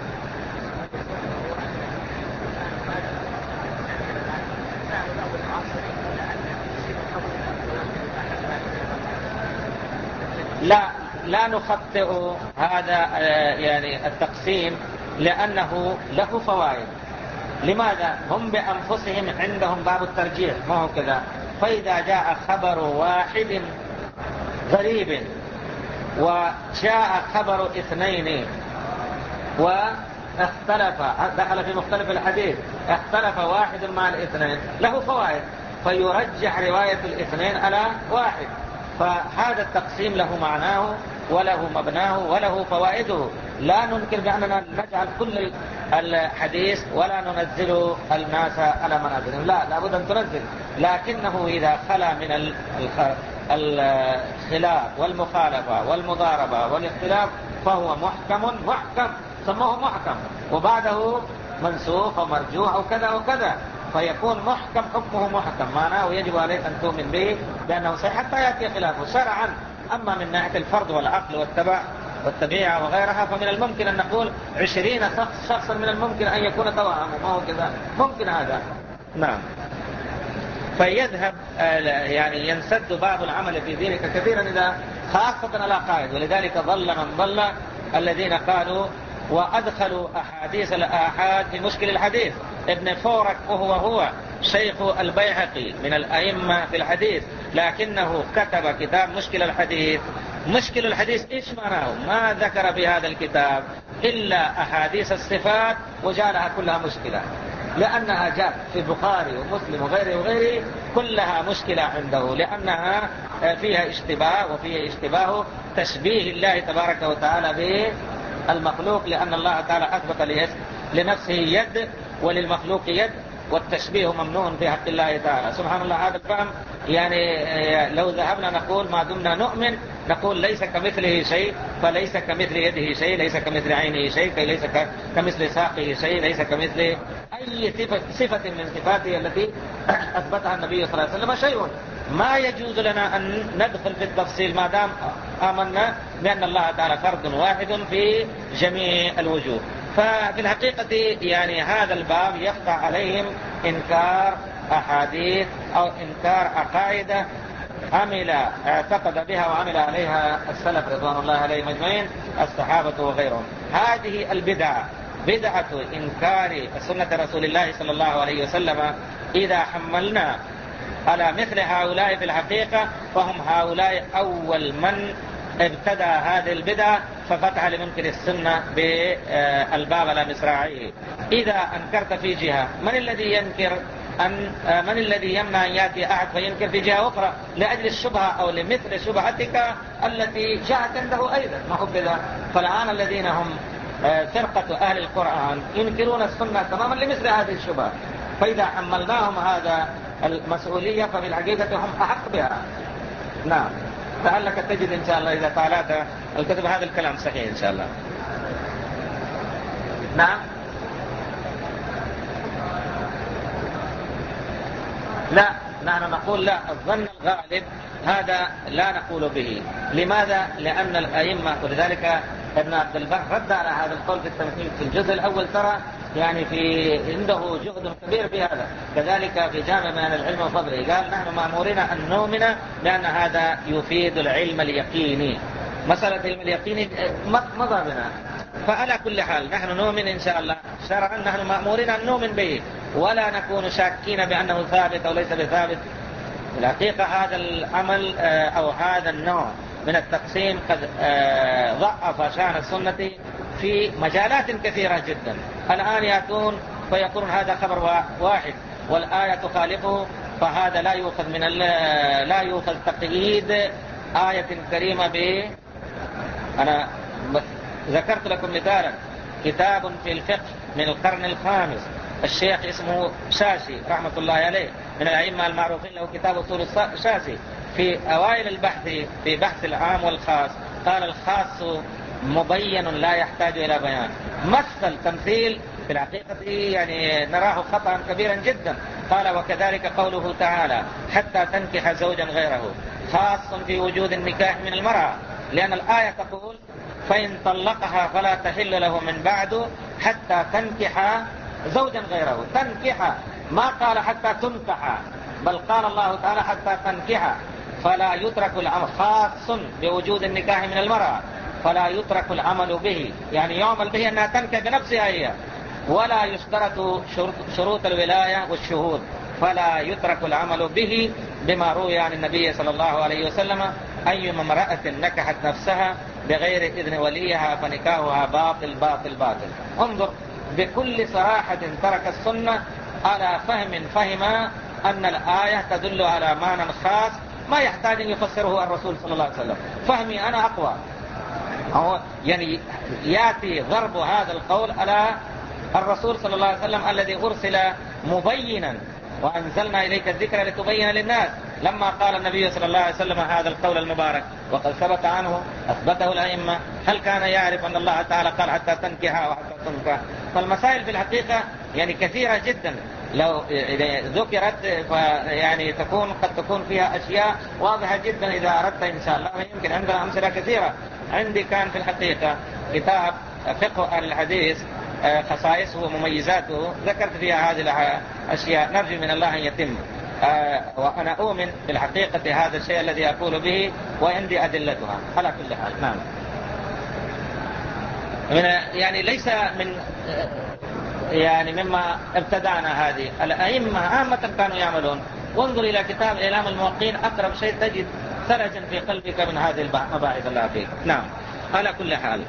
لا لا نخطئ هذا يعني التقسيم لأنه له فوائد. لماذا؟ هم بأنفسهم عندهم باب الترجيح، ما هو كذا. فإذا جاء خبر واحد غريب وجاء خبر اثنين واختلف، دخل في مختلف الحديث، اختلف واحد مع الاثنين، له فوائد، فيرجح رواية الاثنين على واحد. فهذا التقسيم له معناه وله مبناه وله فوائده. لا ننكر بأننا نجعل كل الحديث ولا ننزل الناس على منازلهم، لا، لابد أن تنزل، لكنه إذا خلا من الخلاف والمخالفة والمضاربة والاختلاف فهو محكم محكم، سموه محكم، وبعده منسوخ ومرجوح وكذا وكذا، فيكون محكم حكمه محكم، معناه يجب عليك أن تؤمن به بأنه صحيح حتى يأتي خلافه شرعا. أما من ناحية الفرض والعقل والتبع والتبيعة وغيرها فمن الممكن أن نقول عشرين شخصا من الممكن أن يكون توأمه، ما هو كذا، ممكن هذا. نعم. فيذهب يعني ينسد باب العمل في ذلك كثيرا إذا خاصة على قائد. ولذلك ضل من ضل الذين قالوا وأدخلوا أحاديث الآحاد في مشكل الحديث. ابن فورك وهو هو شيخ البيهقي من الأئمة في الحديث، لكنه كتب كتاب مشكل الحديث. مشكل الحديث إيش معناه؟ ما ذكر في هذا الكتاب إلا أحاديث الصفات وجعلها كلها مشكلة، لأنها جاءت في البخاري ومسلم وغيره وغيره كلها مشكلة عنده، لأنها فيها اشتباه، وفيها اشتباه تشبيه الله تبارك وتعالى بالمخلوق، لأن الله تعالى أثبت لنفسه يد وللمخلوق يد، والتشبيه ممنوع في حق الله تعالى. سبحان الله. هذا الفهم يعني لو ذهبنا نقول ما دمنا نؤمن نقول ليس كمثله شيء، فليس كمثل يده شيء، ليس كمثل عينه شيء، ليس كمثل ساقه شيء، ليس كمثل أي صفة من صفاته التي أثبتها النبي صلى الله عليه وسلم شيء. ما يجوز لنا أن ندخل في التفصيل ما دام آمنا بأن الله تعالى فرد واحد في جميع الوجوه. ففي الحقيقة يعني هذا الباب يقطع عليهم إنكار أحاديث أو إنكار عقائد عمل اعتقد بها وعمل عليها السلف رضوان الله عليهم أجمعين، الصحابة وغيرهم. هذه البدعة بدعة إنكار سنة رسول الله صلى الله عليه وسلم. إذا حملنا على مثل هؤلاء في الحقيقة فهم هؤلاء أول من ابتدى هذه البدعة ففتح لمنكر السنة بالباب على مصراعيه. إذا أنكرت في جهة من الذي ينكر أن من الذي يمنع أن يأتي أحد فينكر في جهة أخرى لأجل الشبهة أو لمثل شبهتك التي جاءت عنده أيضا، ما هو كذا. فالآن الذين هم فرقة أهل القرآن ينكرون السنة تماما لمثل هذه الشبهة، فإذا حملناهم هذا المسؤولية ففي الحقيقة هم أحق بها. نعم. لعلك تجد إن شاء الله إذا طالعت الكتب هذا الكلام صحيح إن شاء الله. نعم. لا، نحن نقول لا، الظن الغالب هذا لا نقول به. لماذا؟ لأن الأئمة، ولذلك ابن عبد البر رد على هذا القول في التمهيد في الجزء الأول، ترى يعني في عنده جهد كبير في هذا. كذلك في جامع بيان العلم وفضله قال نحن مأمورين أن نؤمن بأن هذا يفيد العلم اليقيني. مسألة العلم اليقيني مضى بنا، فعلى كل حال نحن نؤمن إن شاء الله شرعا، نحن مأمورين أن نؤمن به ولا نكون شاكين بأنه ثابت أو ليس بثابت. الحقيقة هذا العمل أو هذا النوع من التقسيم قد ضعف شأن السنة في مجالات كثيرة جدا. الآن يأتون فيقولون هذا خبر واحد والآية تخالفه، فهذا لا يؤخذ من لا يؤخذ تقييد آية كريمة به. أنا ذكرت لكم مثالا كتاب في الفقه من القرن الخامس، الشيخ اسمه شاشي رحمة الله عليه من الأئمة المعروفين، له كتاب أصول الشاشي. في أوائل البحث في بحث العام والخاص قال الخاص مبين لا يحتاج إلى بيان. مثل تمثيل في الحقيقة يعني نراه خطأ كبيرا جدا. قال وكذلك قوله تعالى حتى تنكح زوجا غيره خاص في وجود النكاح من المرأة، لأن الآية تقول فإن طلقها فلا تحل له من بعد حتى تنكح زوجا غيره. تنكح، ما قال حتى تنكح، بل قال الله تعالى حتى تنكح. فلا يترك العمل، خاص بوجود النكاح من المرأة، فلا يترك العمل به، يعني يعمل به أنها تنكح بنفسها هي، ولا يشترط شروط, شروط الولاية والشهود، فلا يترك العمل به بما روي عن النبي صلى الله عليه وسلم أيما امرأة نكحت نفسها بغير إذن وليها فنكاحها باطل باطل باطل. انظر بكل صراحة ترك السنة على فهم فهم أن الآية تدل على معنى خاص ما يحتاج أن يفسره الرسول صلى الله عليه وسلم. فهمي أنا أقوى، يعني يأتي ضرب هذا القول على الرسول صلى الله عليه وسلم الذي أرسل مبينا وأنزلنا إليك الذكر لتبين للناس. لما قال النبي صلى الله عليه وسلم هذا القول المبارك وقد ثبت عنه أثبته الأئمة، هل كان يعرف أن الله تعالى قال حتى تنكح وحتى تنكح؟ فالمسائل في الحقيقة يعني كثيرة جدا، لو ذكرت يعني تكون قد تكون فيها أشياء واضحة جدا إذا أردت إن شاء الله. يمكن عندنا أمثلة كثيرة. عندي كان في الحقيقة كتاب فقه الحديث خصائصه ومميزاته، ذكرت فيها هذه الأشياء، نرجو من الله أن يتم. وأنا أؤمن بالحقيقة هذا الشيء الذي أقول به وعندي أدلتها على كل حال. نعم، من يعني ليس من يعني مما ابتدعنا هذه. الأئمة عامة كانوا يعملون. وانظر إلى كتاب إعلام الموقعين، أقرب شيء تجد ثلجا في قلبك من هذه المباحث الله فيك. نعم، على كل حال.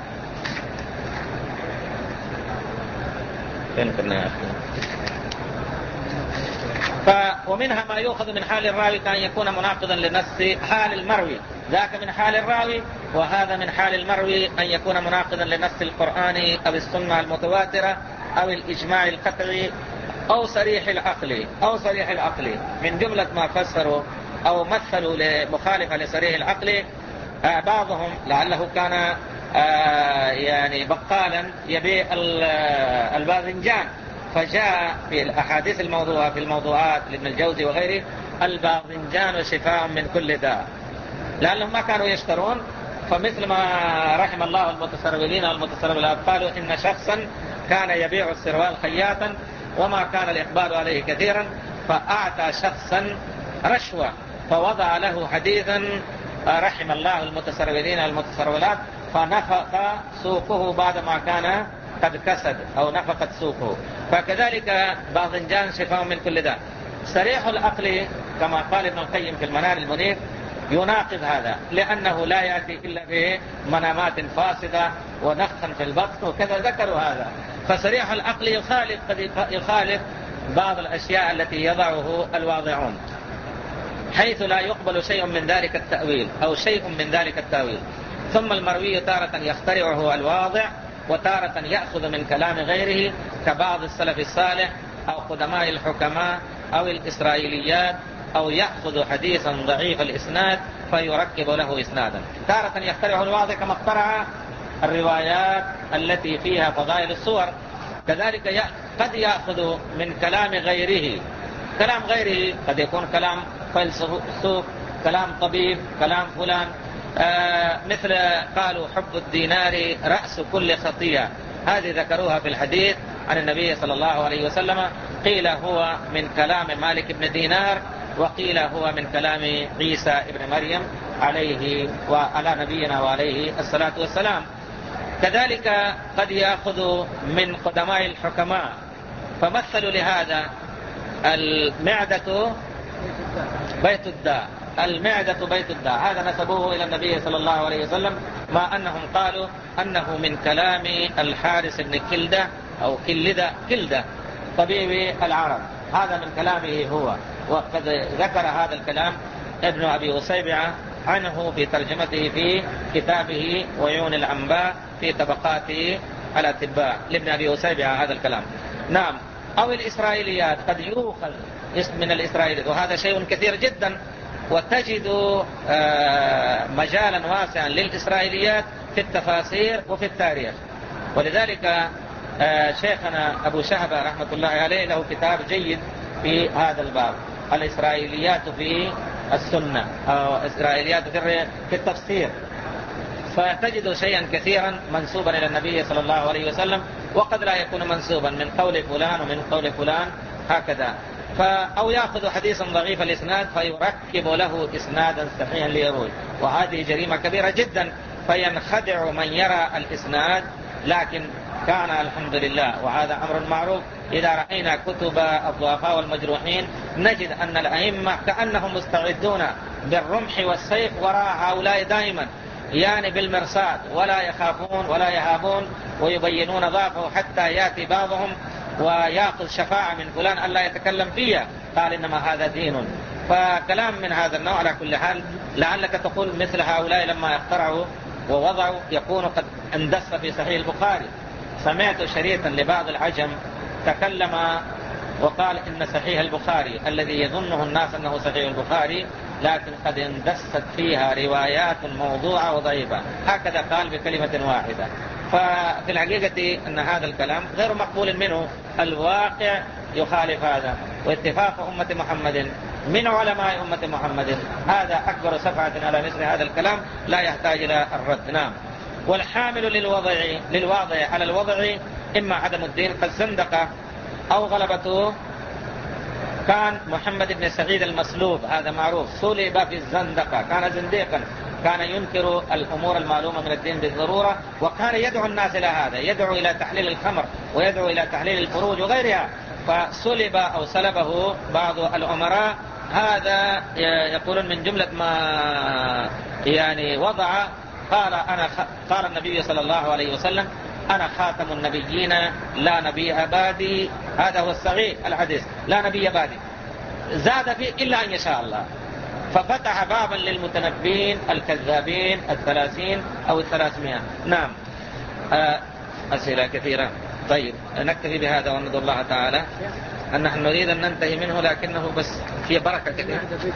ف ومنها ما يؤخذ من حال الراوي كأن يكون مناقضا لنص حال المروي، ذاك من حال الراوي، وهذا من حال المروي أن يكون مناقضا لنص القرآن أو السنة المتواترة أو الإجماع القطعي أو صريح العقل أو صريح العقل. من جملة ما فسروا أو مثلوا لمخالفة لصريح العقل، بعضهم لعله كان يعني بقالا يبيع الباذنجان، فجاء في الأحاديث الموضوعة في الموضوعات لابن الجوزي وغيره الباذنجان شفاء من كل داء، لأنهم ما كانوا يشترون. فمثل ما رحم الله المتسرولين والمتسرولات قالوا إن شخصا كان يبيع السروال خياطا وما كان الإقبال عليه كثيرا، فأعطى شخصا رشوة فوضع له حديثا رحم الله المتسرولين والمتسرولات، فنفق سوقه بعدما كان قد كسد أو نفقت سوقه. فكذلك باذنجان شفاء من كل داء. صريح العقل كما قال ابن القيم في المنار المنير يناقض هذا، لأنه لا يأتي إلا بمنامات فاسدة ونفخا في البطن وكذا، ذكروا هذا. فصريح العقل يخالف قد يخالف بعض الأشياء التي يضعه الواضعون، حيث لا يقبل شيء من ذلك التأويل أو شيء من ذلك التأويل. ثم المروي تارة يخترعه الواضع وتارة يأخذ من كلام غيره كبعض السلف الصالح أو قدماء الحكماء أو الإسرائيليات، أو يأخذ حديثا ضعيف الإسناد فيركب له إسنادا. تارة يخترعه الواضع كما اخترع الروايات التي فيها فضائل الصور. كذلك قد يأخذ من كلام غيره، كلام غيره قد يكون كلام فيلسوف، كلام طبيب، كلام فلان آه مثل قالوا حب الدينار رأس كل خطيئة، هذه ذكروها في الحديث عن النبي صلى الله عليه وسلم. قيل هو من كلام مالك بن دينار، وقيل هو من كلام عيسى ابن مريم عليه وعلى نبينا وعليه الصلاة والسلام. كذلك قد يأخذ من قدماء الحكماء، فمثلوا لهذا المعدة بيت الداء، المعدة بيت الداء، هذا نسبوه إلى النبي صلى الله عليه وسلم، ما أنهم قالوا أنه من كلام الحارس بن كلدة أو كلدة كلدة طبيب العرب، هذا من كلامه هو. وقد ذكر هذا الكلام ابن أبي أصيبعة عنه في ترجمته في كتابه وعيون العنباء في طبقات الأطباء لابن أبي أصيبعة هذا الكلام. نعم. أو الإسرائيليات، قد يؤخذ اسم من الإسرائيليات، وهذا شيء كثير جدا، وتجد مجالا واسعا للإسرائيليات في التفاسير وفي التاريخ. ولذلك شيخنا أبو شهبة رحمة الله عليه له كتاب جيد في هذا الباب، الإسرائيليات في السنة أو إسرائيليات في التفسير، فتجد شيئا كثيرا منسوبا إلى النبي صلى الله عليه وسلم، وقد لا يكون منسوبا من قول فلان ومن قول فلان هكذا. أو يأخذ حديثا ضعيف الإسناد فيركب له إسنادا صحيحا ليروي، وهذه جريمة كبيرة جدا، فينخدع من يرى الإسناد. لكن كان الحمد لله وهذا أمر معروف، إذا رأينا كتب الضعفاء والمجروحين نجد أن الأئمة كأنهم مستعدون بالرمح والسيف وراء هؤلاء دائما، يعني بالمرصاد، ولا يخافون ولا يهابون، ويبينون ضعفه حتى يأتي بعضهم ويأخذ شفاعة من فلان ألا يتكلم فيها، قال إنما هذا دين. فكلام من هذا النوع على كل حال، لعلك تقول مثل هؤلاء لما اخترعوا ووضعوا يكون قد اندس في صحيح البخاري. سمعت شريطا لبعض العجم تكلم وقال إن صحيح البخاري الذي يظنه الناس أنه صحيح البخاري لكن قد اندست فيها روايات موضوعة وضعيفة، هكذا قال بكلمة واحدة. ففي الحقيقة أن هذا الكلام غير مقبول منه، الواقع يخالف هذا. واتفاق أمة محمد من علماء أمة محمد هذا أكبر سفعة على مثل هذا الكلام، لا يحتاج إلى الرد. نعم. والحامل للوضع للواضع على الوضع إما عدم الدين قد زندق أو غلبته. كان محمد بن سعيد المسلوب هذا معروف، صلب في الزندقة، كان زنديقا، كان ينكر الأمور المعلومة من الدين بالضرورة، وكان يدعو الناس إلى هذا، يدعو إلى تحليل الخمر ويدعو إلى تحليل الفروج وغيرها، فصلب أو سلبه بعض الأمراء. هذا يقولون من جملة ما يعني وضع، قال أنا خ... قال النبي صلى الله عليه وسلم أنا خاتم النبيين لا نبي بعدي، هذا هو الصحيح الحديث، لا نبي بعدي، زاد فيه إلا أن يشاء الله، ففتح بابا للمتنبين الكذابين الثلاثين أو الثلاثمائة. نعم. أسئلة كثيرة. طيب نكتفي بهذا وندعو الله تعالى أن نحن نريد أن ننتهي منه، لكنه بس في بركة كثيرة.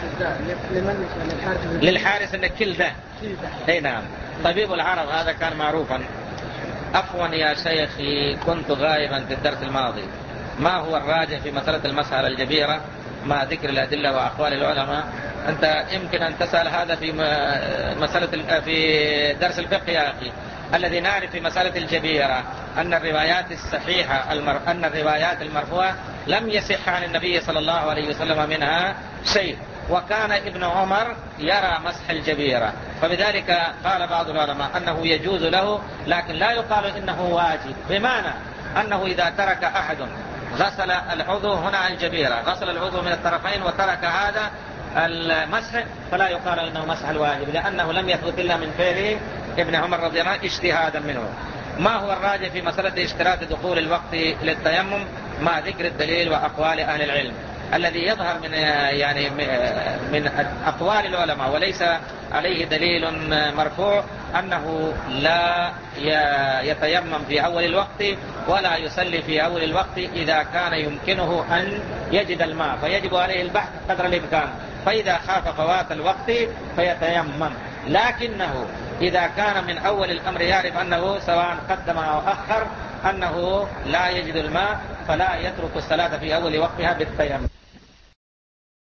للحارس أن كلدة. أي نعم. طبيب العرب هذا كان معروفا. عفوا يا شيخي كنت غائبا في الدرس الماضي، ما هو الراجح في مسألة المسألة الجبيرة مع ذكر الأدلة وأقوال العلماء؟ أنت يمكن أن تسأل هذا في مسألة في درس الفقه يا أخي. الذي نعرف في مسألة الجبيرة أن الروايات الصحيحة المر... أن الروايات المرفوعة لم يصح عن النبي صلى الله عليه وسلم منها شيء، وكان ابن عمر يرى مسح الجبيرة، فبذلك قال بعض العلماء أنه يجوز له، لكن لا يقال إنه واجب، بمعنى أنه إذا ترك أحد غسل العضو هنا الجبيرة، غسل العضو من الطرفين وترك هذا المسح، فلا يقال إنه مسح الواجب، لأنه لم يثبت إلا من فعله ابن عمر رضي الله عنه اجتهادا منه. ما هو الراجح في مسألة اشتراط دخول الوقت للتيمم مع ذكر الدليل وأقوال أهل العلم؟ الذي يظهر من يعني من أقوال العلماء وليس عليه دليل مرفوع أنه لا يتيمم في أول الوقت ولا يصلي في أول الوقت إذا كان يمكنه أن يجد الماء، فيجب عليه البحث قدر الإمكان، فإذا خاف فوات الوقت فيتيمم. لكنه إذا كان من أول الأمر يعرف أنه سواء قدم أو أخر أنه لا يجد الماء، فلا يترك الصلاة في أول وقتها بالتيمم.